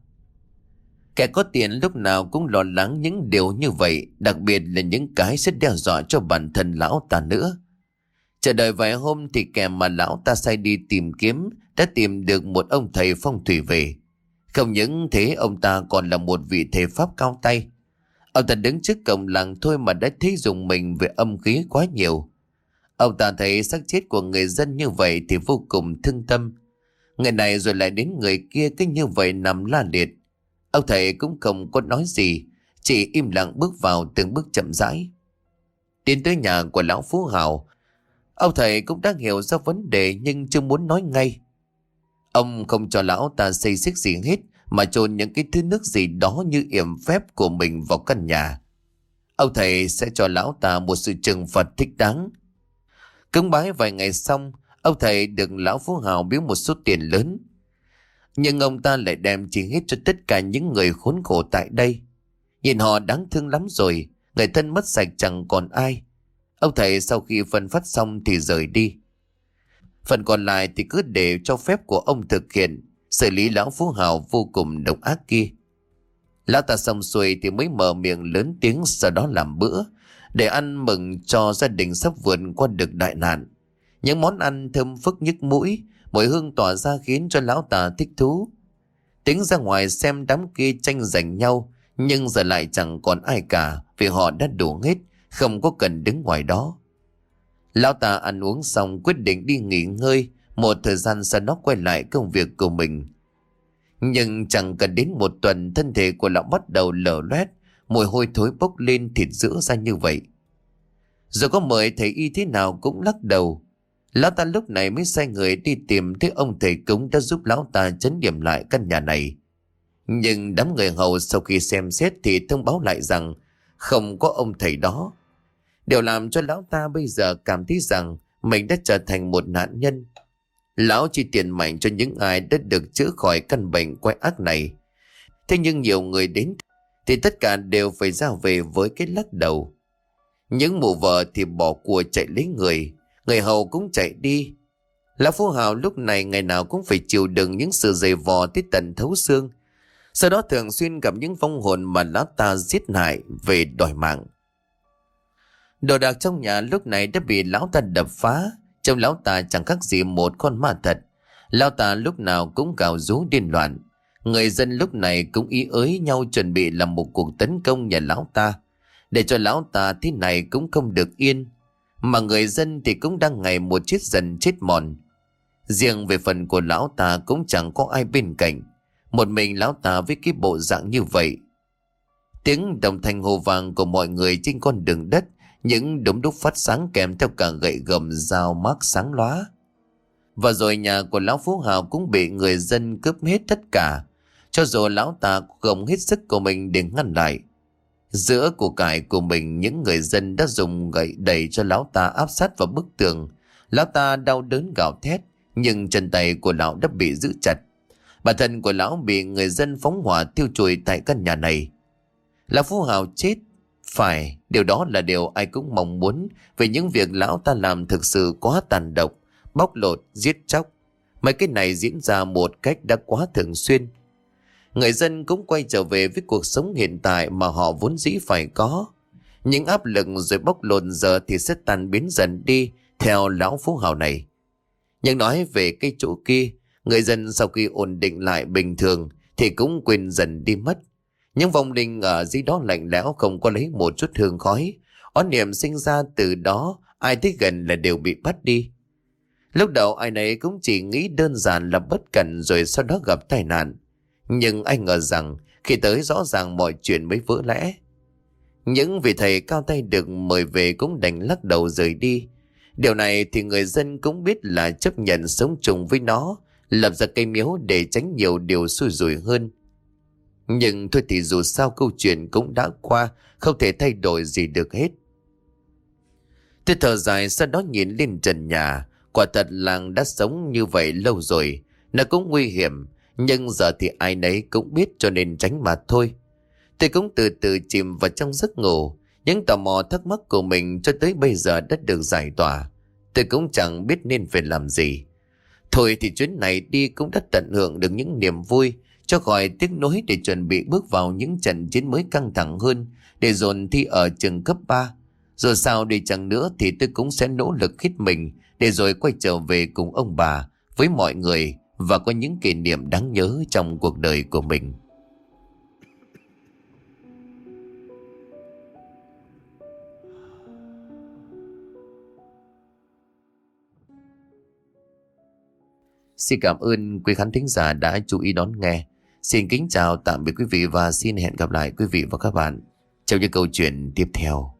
Kẻ có tiền lúc nào cũng lo lắng những điều như vậy, đặc biệt là những cái sẽ đe dọa cho bản thân lão ta nữa. Chờ đợi vài hôm thì kẻ mà lão ta sai đi tìm kiếm đã tìm được một ông thầy phong thủy về. Không những thế, ông ta còn là một vị thầy pháp cao tay. Ông ta đứng trước cổng làng thôi mà đã thấy dùng mình về âm khí quá nhiều. Ông ta thấy xác chết của người dân như vậy thì vô cùng thương tâm. Người này rồi lại đến người kia cứ như vậy nằm la liệt. Ông thầy cũng không có nói gì, chỉ im lặng bước vào từng bước chậm rãi. Tiến tới nhà của lão Phú Hào, ông thầy cũng đã hiểu ra vấn đề nhưng chưa muốn nói ngay. Ông không cho lão ta xây xích gì hết mà chôn những cái thứ nước gì đó như yểm phép của mình vào căn nhà. Ông thầy sẽ cho lão ta một sự trừng phạt thích đáng. Cúng bái vài ngày xong, ông thầy được lão Phú Hào biếu một số tiền lớn. Nhưng ông ta lại đem chi hết cho tất cả những người khốn khổ tại đây. Nhìn họ đáng thương lắm rồi, người thân mất sạch chẳng còn ai. Ông thầy sau khi phân phát xong thì rời đi. Phần còn lại thì cứ để cho phép của ông thực hiện, xử lý lão Phú Hào vô cùng độc ác kia. Lão ta xong xuôi thì mới mở miệng lớn tiếng, sau đó làm bữa để ăn mừng cho gia đình sắp vượt qua được đại nạn. Những món ăn thơm phức nhức mũi, mùi hương tỏa ra khiến cho lão ta thích thú. Tính ra ngoài xem đám kia tranh giành nhau, nhưng giờ lại chẳng còn ai cả vì họ đã đủ hết, không có cần đứng ngoài đó. Lão ta ăn uống xong quyết định đi nghỉ ngơi, một thời gian sau đó quay lại công việc của mình. Nhưng chẳng cần đến một tuần, thân thể của lão bắt đầu lở loét, mùi hôi thối bốc lên thịt rữa ra như vậy. Rồi có mời thầy y thế nào cũng lắc đầu. Lão ta lúc này mới sai người đi tìm thấy ông thầy cúng đã giúp lão ta trấn điểm lại căn nhà này. Nhưng đám người hầu sau khi xem xét thì thông báo lại rằng không có ông thầy đó. Điều làm cho lão ta bây giờ cảm thấy rằng mình đã trở thành một nạn nhân. Lão chi tiền mạnh cho những ai đã được chữa khỏi căn bệnh quái ác này. Thế nhưng nhiều người đến thì tất cả đều phải ra về với cái lắc đầu. Những mụ vợ thì bỏ của chạy lấy người hầu cũng chạy đi. Lão Phú Hào lúc này ngày nào cũng phải chịu đựng những sự dày vò tới tận thấu xương. Sau đó thường xuyên gặp những vong hồn mà lão ta giết hại về đòi mạng. Đồ đạc trong nhà lúc này đã bị lão ta đập phá, trông lão ta chẳng khác gì một con ma thật. Lão ta lúc nào cũng gào rú điên loạn. Người dân lúc này cũng ý ới nhau chuẩn bị làm một cuộc tấn công nhà lão ta. Để cho lão ta thế này cũng không được yên. Mà người dân thì cũng đang ngày một chết dần chết mòn. Riêng về phần của lão ta cũng chẳng có ai bên cạnh. Một mình lão ta với cái bộ dạng như vậy. Tiếng đồng thanh hô vang của mọi người trên con đường đất, những đống đúc phát sáng kèm theo cả gậy gầm dao mác sáng lóa. Và rồi nhà của lão Phú Hào cũng bị người dân cướp hết tất cả, cho dù lão ta gồng hết sức của mình để ngăn lại. Giữa của cải của mình, những người dân đã dùng gậy đẩy cho lão ta áp sát vào bức tường. Lão ta đau đớn gào thét, nhưng chân tay của lão đã bị giữ chặt. Bản thân của lão bị người dân phóng hỏa thiêu trụi tại căn nhà này. Lão Phú Hào chết, phải, điều đó là điều ai cũng mong muốn, vì những việc lão ta làm thực sự quá tàn độc, bóc lột, giết chóc. Mấy cái này diễn ra một cách đã quá thường xuyên. Người dân cũng quay trở về với cuộc sống hiện tại mà họ vốn dĩ phải có. Những áp lực rồi bóc lột giờ thì sẽ tan biến dần đi theo lão Phú Hào này. Nhưng nói về cái chỗ kia, người dân sau khi ổn định lại bình thường thì cũng quên dần đi mất. Những vong linh ở dưới đó lạnh lẽo, không có lấy một chút hương khói. Oán niệm sinh ra từ đó, ai tới gần là đều bị bắt đi. Lúc đầu ai nấy cũng chỉ nghĩ đơn giản là bất cẩn, rồi sau đó gặp tai nạn. Nhưng anh ngờ rằng khi tới rõ ràng mọi chuyện mới vỡ lẽ. Những vị thầy cao tay được mời về cũng đành lắc đầu rời đi. Điều này thì người dân cũng biết là chấp nhận sống chung với nó, lập ra cây miếu để tránh nhiều điều xui rủi hơn. Nhưng thôi thì dù sao câu chuyện cũng đã qua, không thể thay đổi gì được hết. Tôi thở dài, sau đó nhìn lên trần nhà. Quả thật làng đã sống như vậy lâu rồi, nó cũng nguy hiểm, nhưng giờ thì ai nấy cũng biết cho nên tránh mà thôi. Tôi cũng từ từ chìm vào trong giấc ngủ. Những tò mò thắc mắc của mình cho tới bây giờ đã được giải tỏa. Tôi cũng chẳng biết nên phải làm gì. Thôi thì chuyến này đi cũng đã tận hưởng được những niềm vui, cho khỏi tiếc nuối để chuẩn bị bước vào những trận chiến mới căng thẳng hơn, để dồn thi ở trường cấp 3. Rồi sao đi chăng nữa thì tôi cũng sẽ nỗ lực hết mình để rồi quay trở về cùng ông bà, với mọi người, và có những kỷ niệm đáng nhớ trong cuộc đời của mình. Xin cảm ơn quý khán thính giả đã chú ý đón nghe. Xin kính chào tạm biệt quý vị và xin hẹn gặp lại quý vị và các bạn trong những câu chuyện tiếp theo.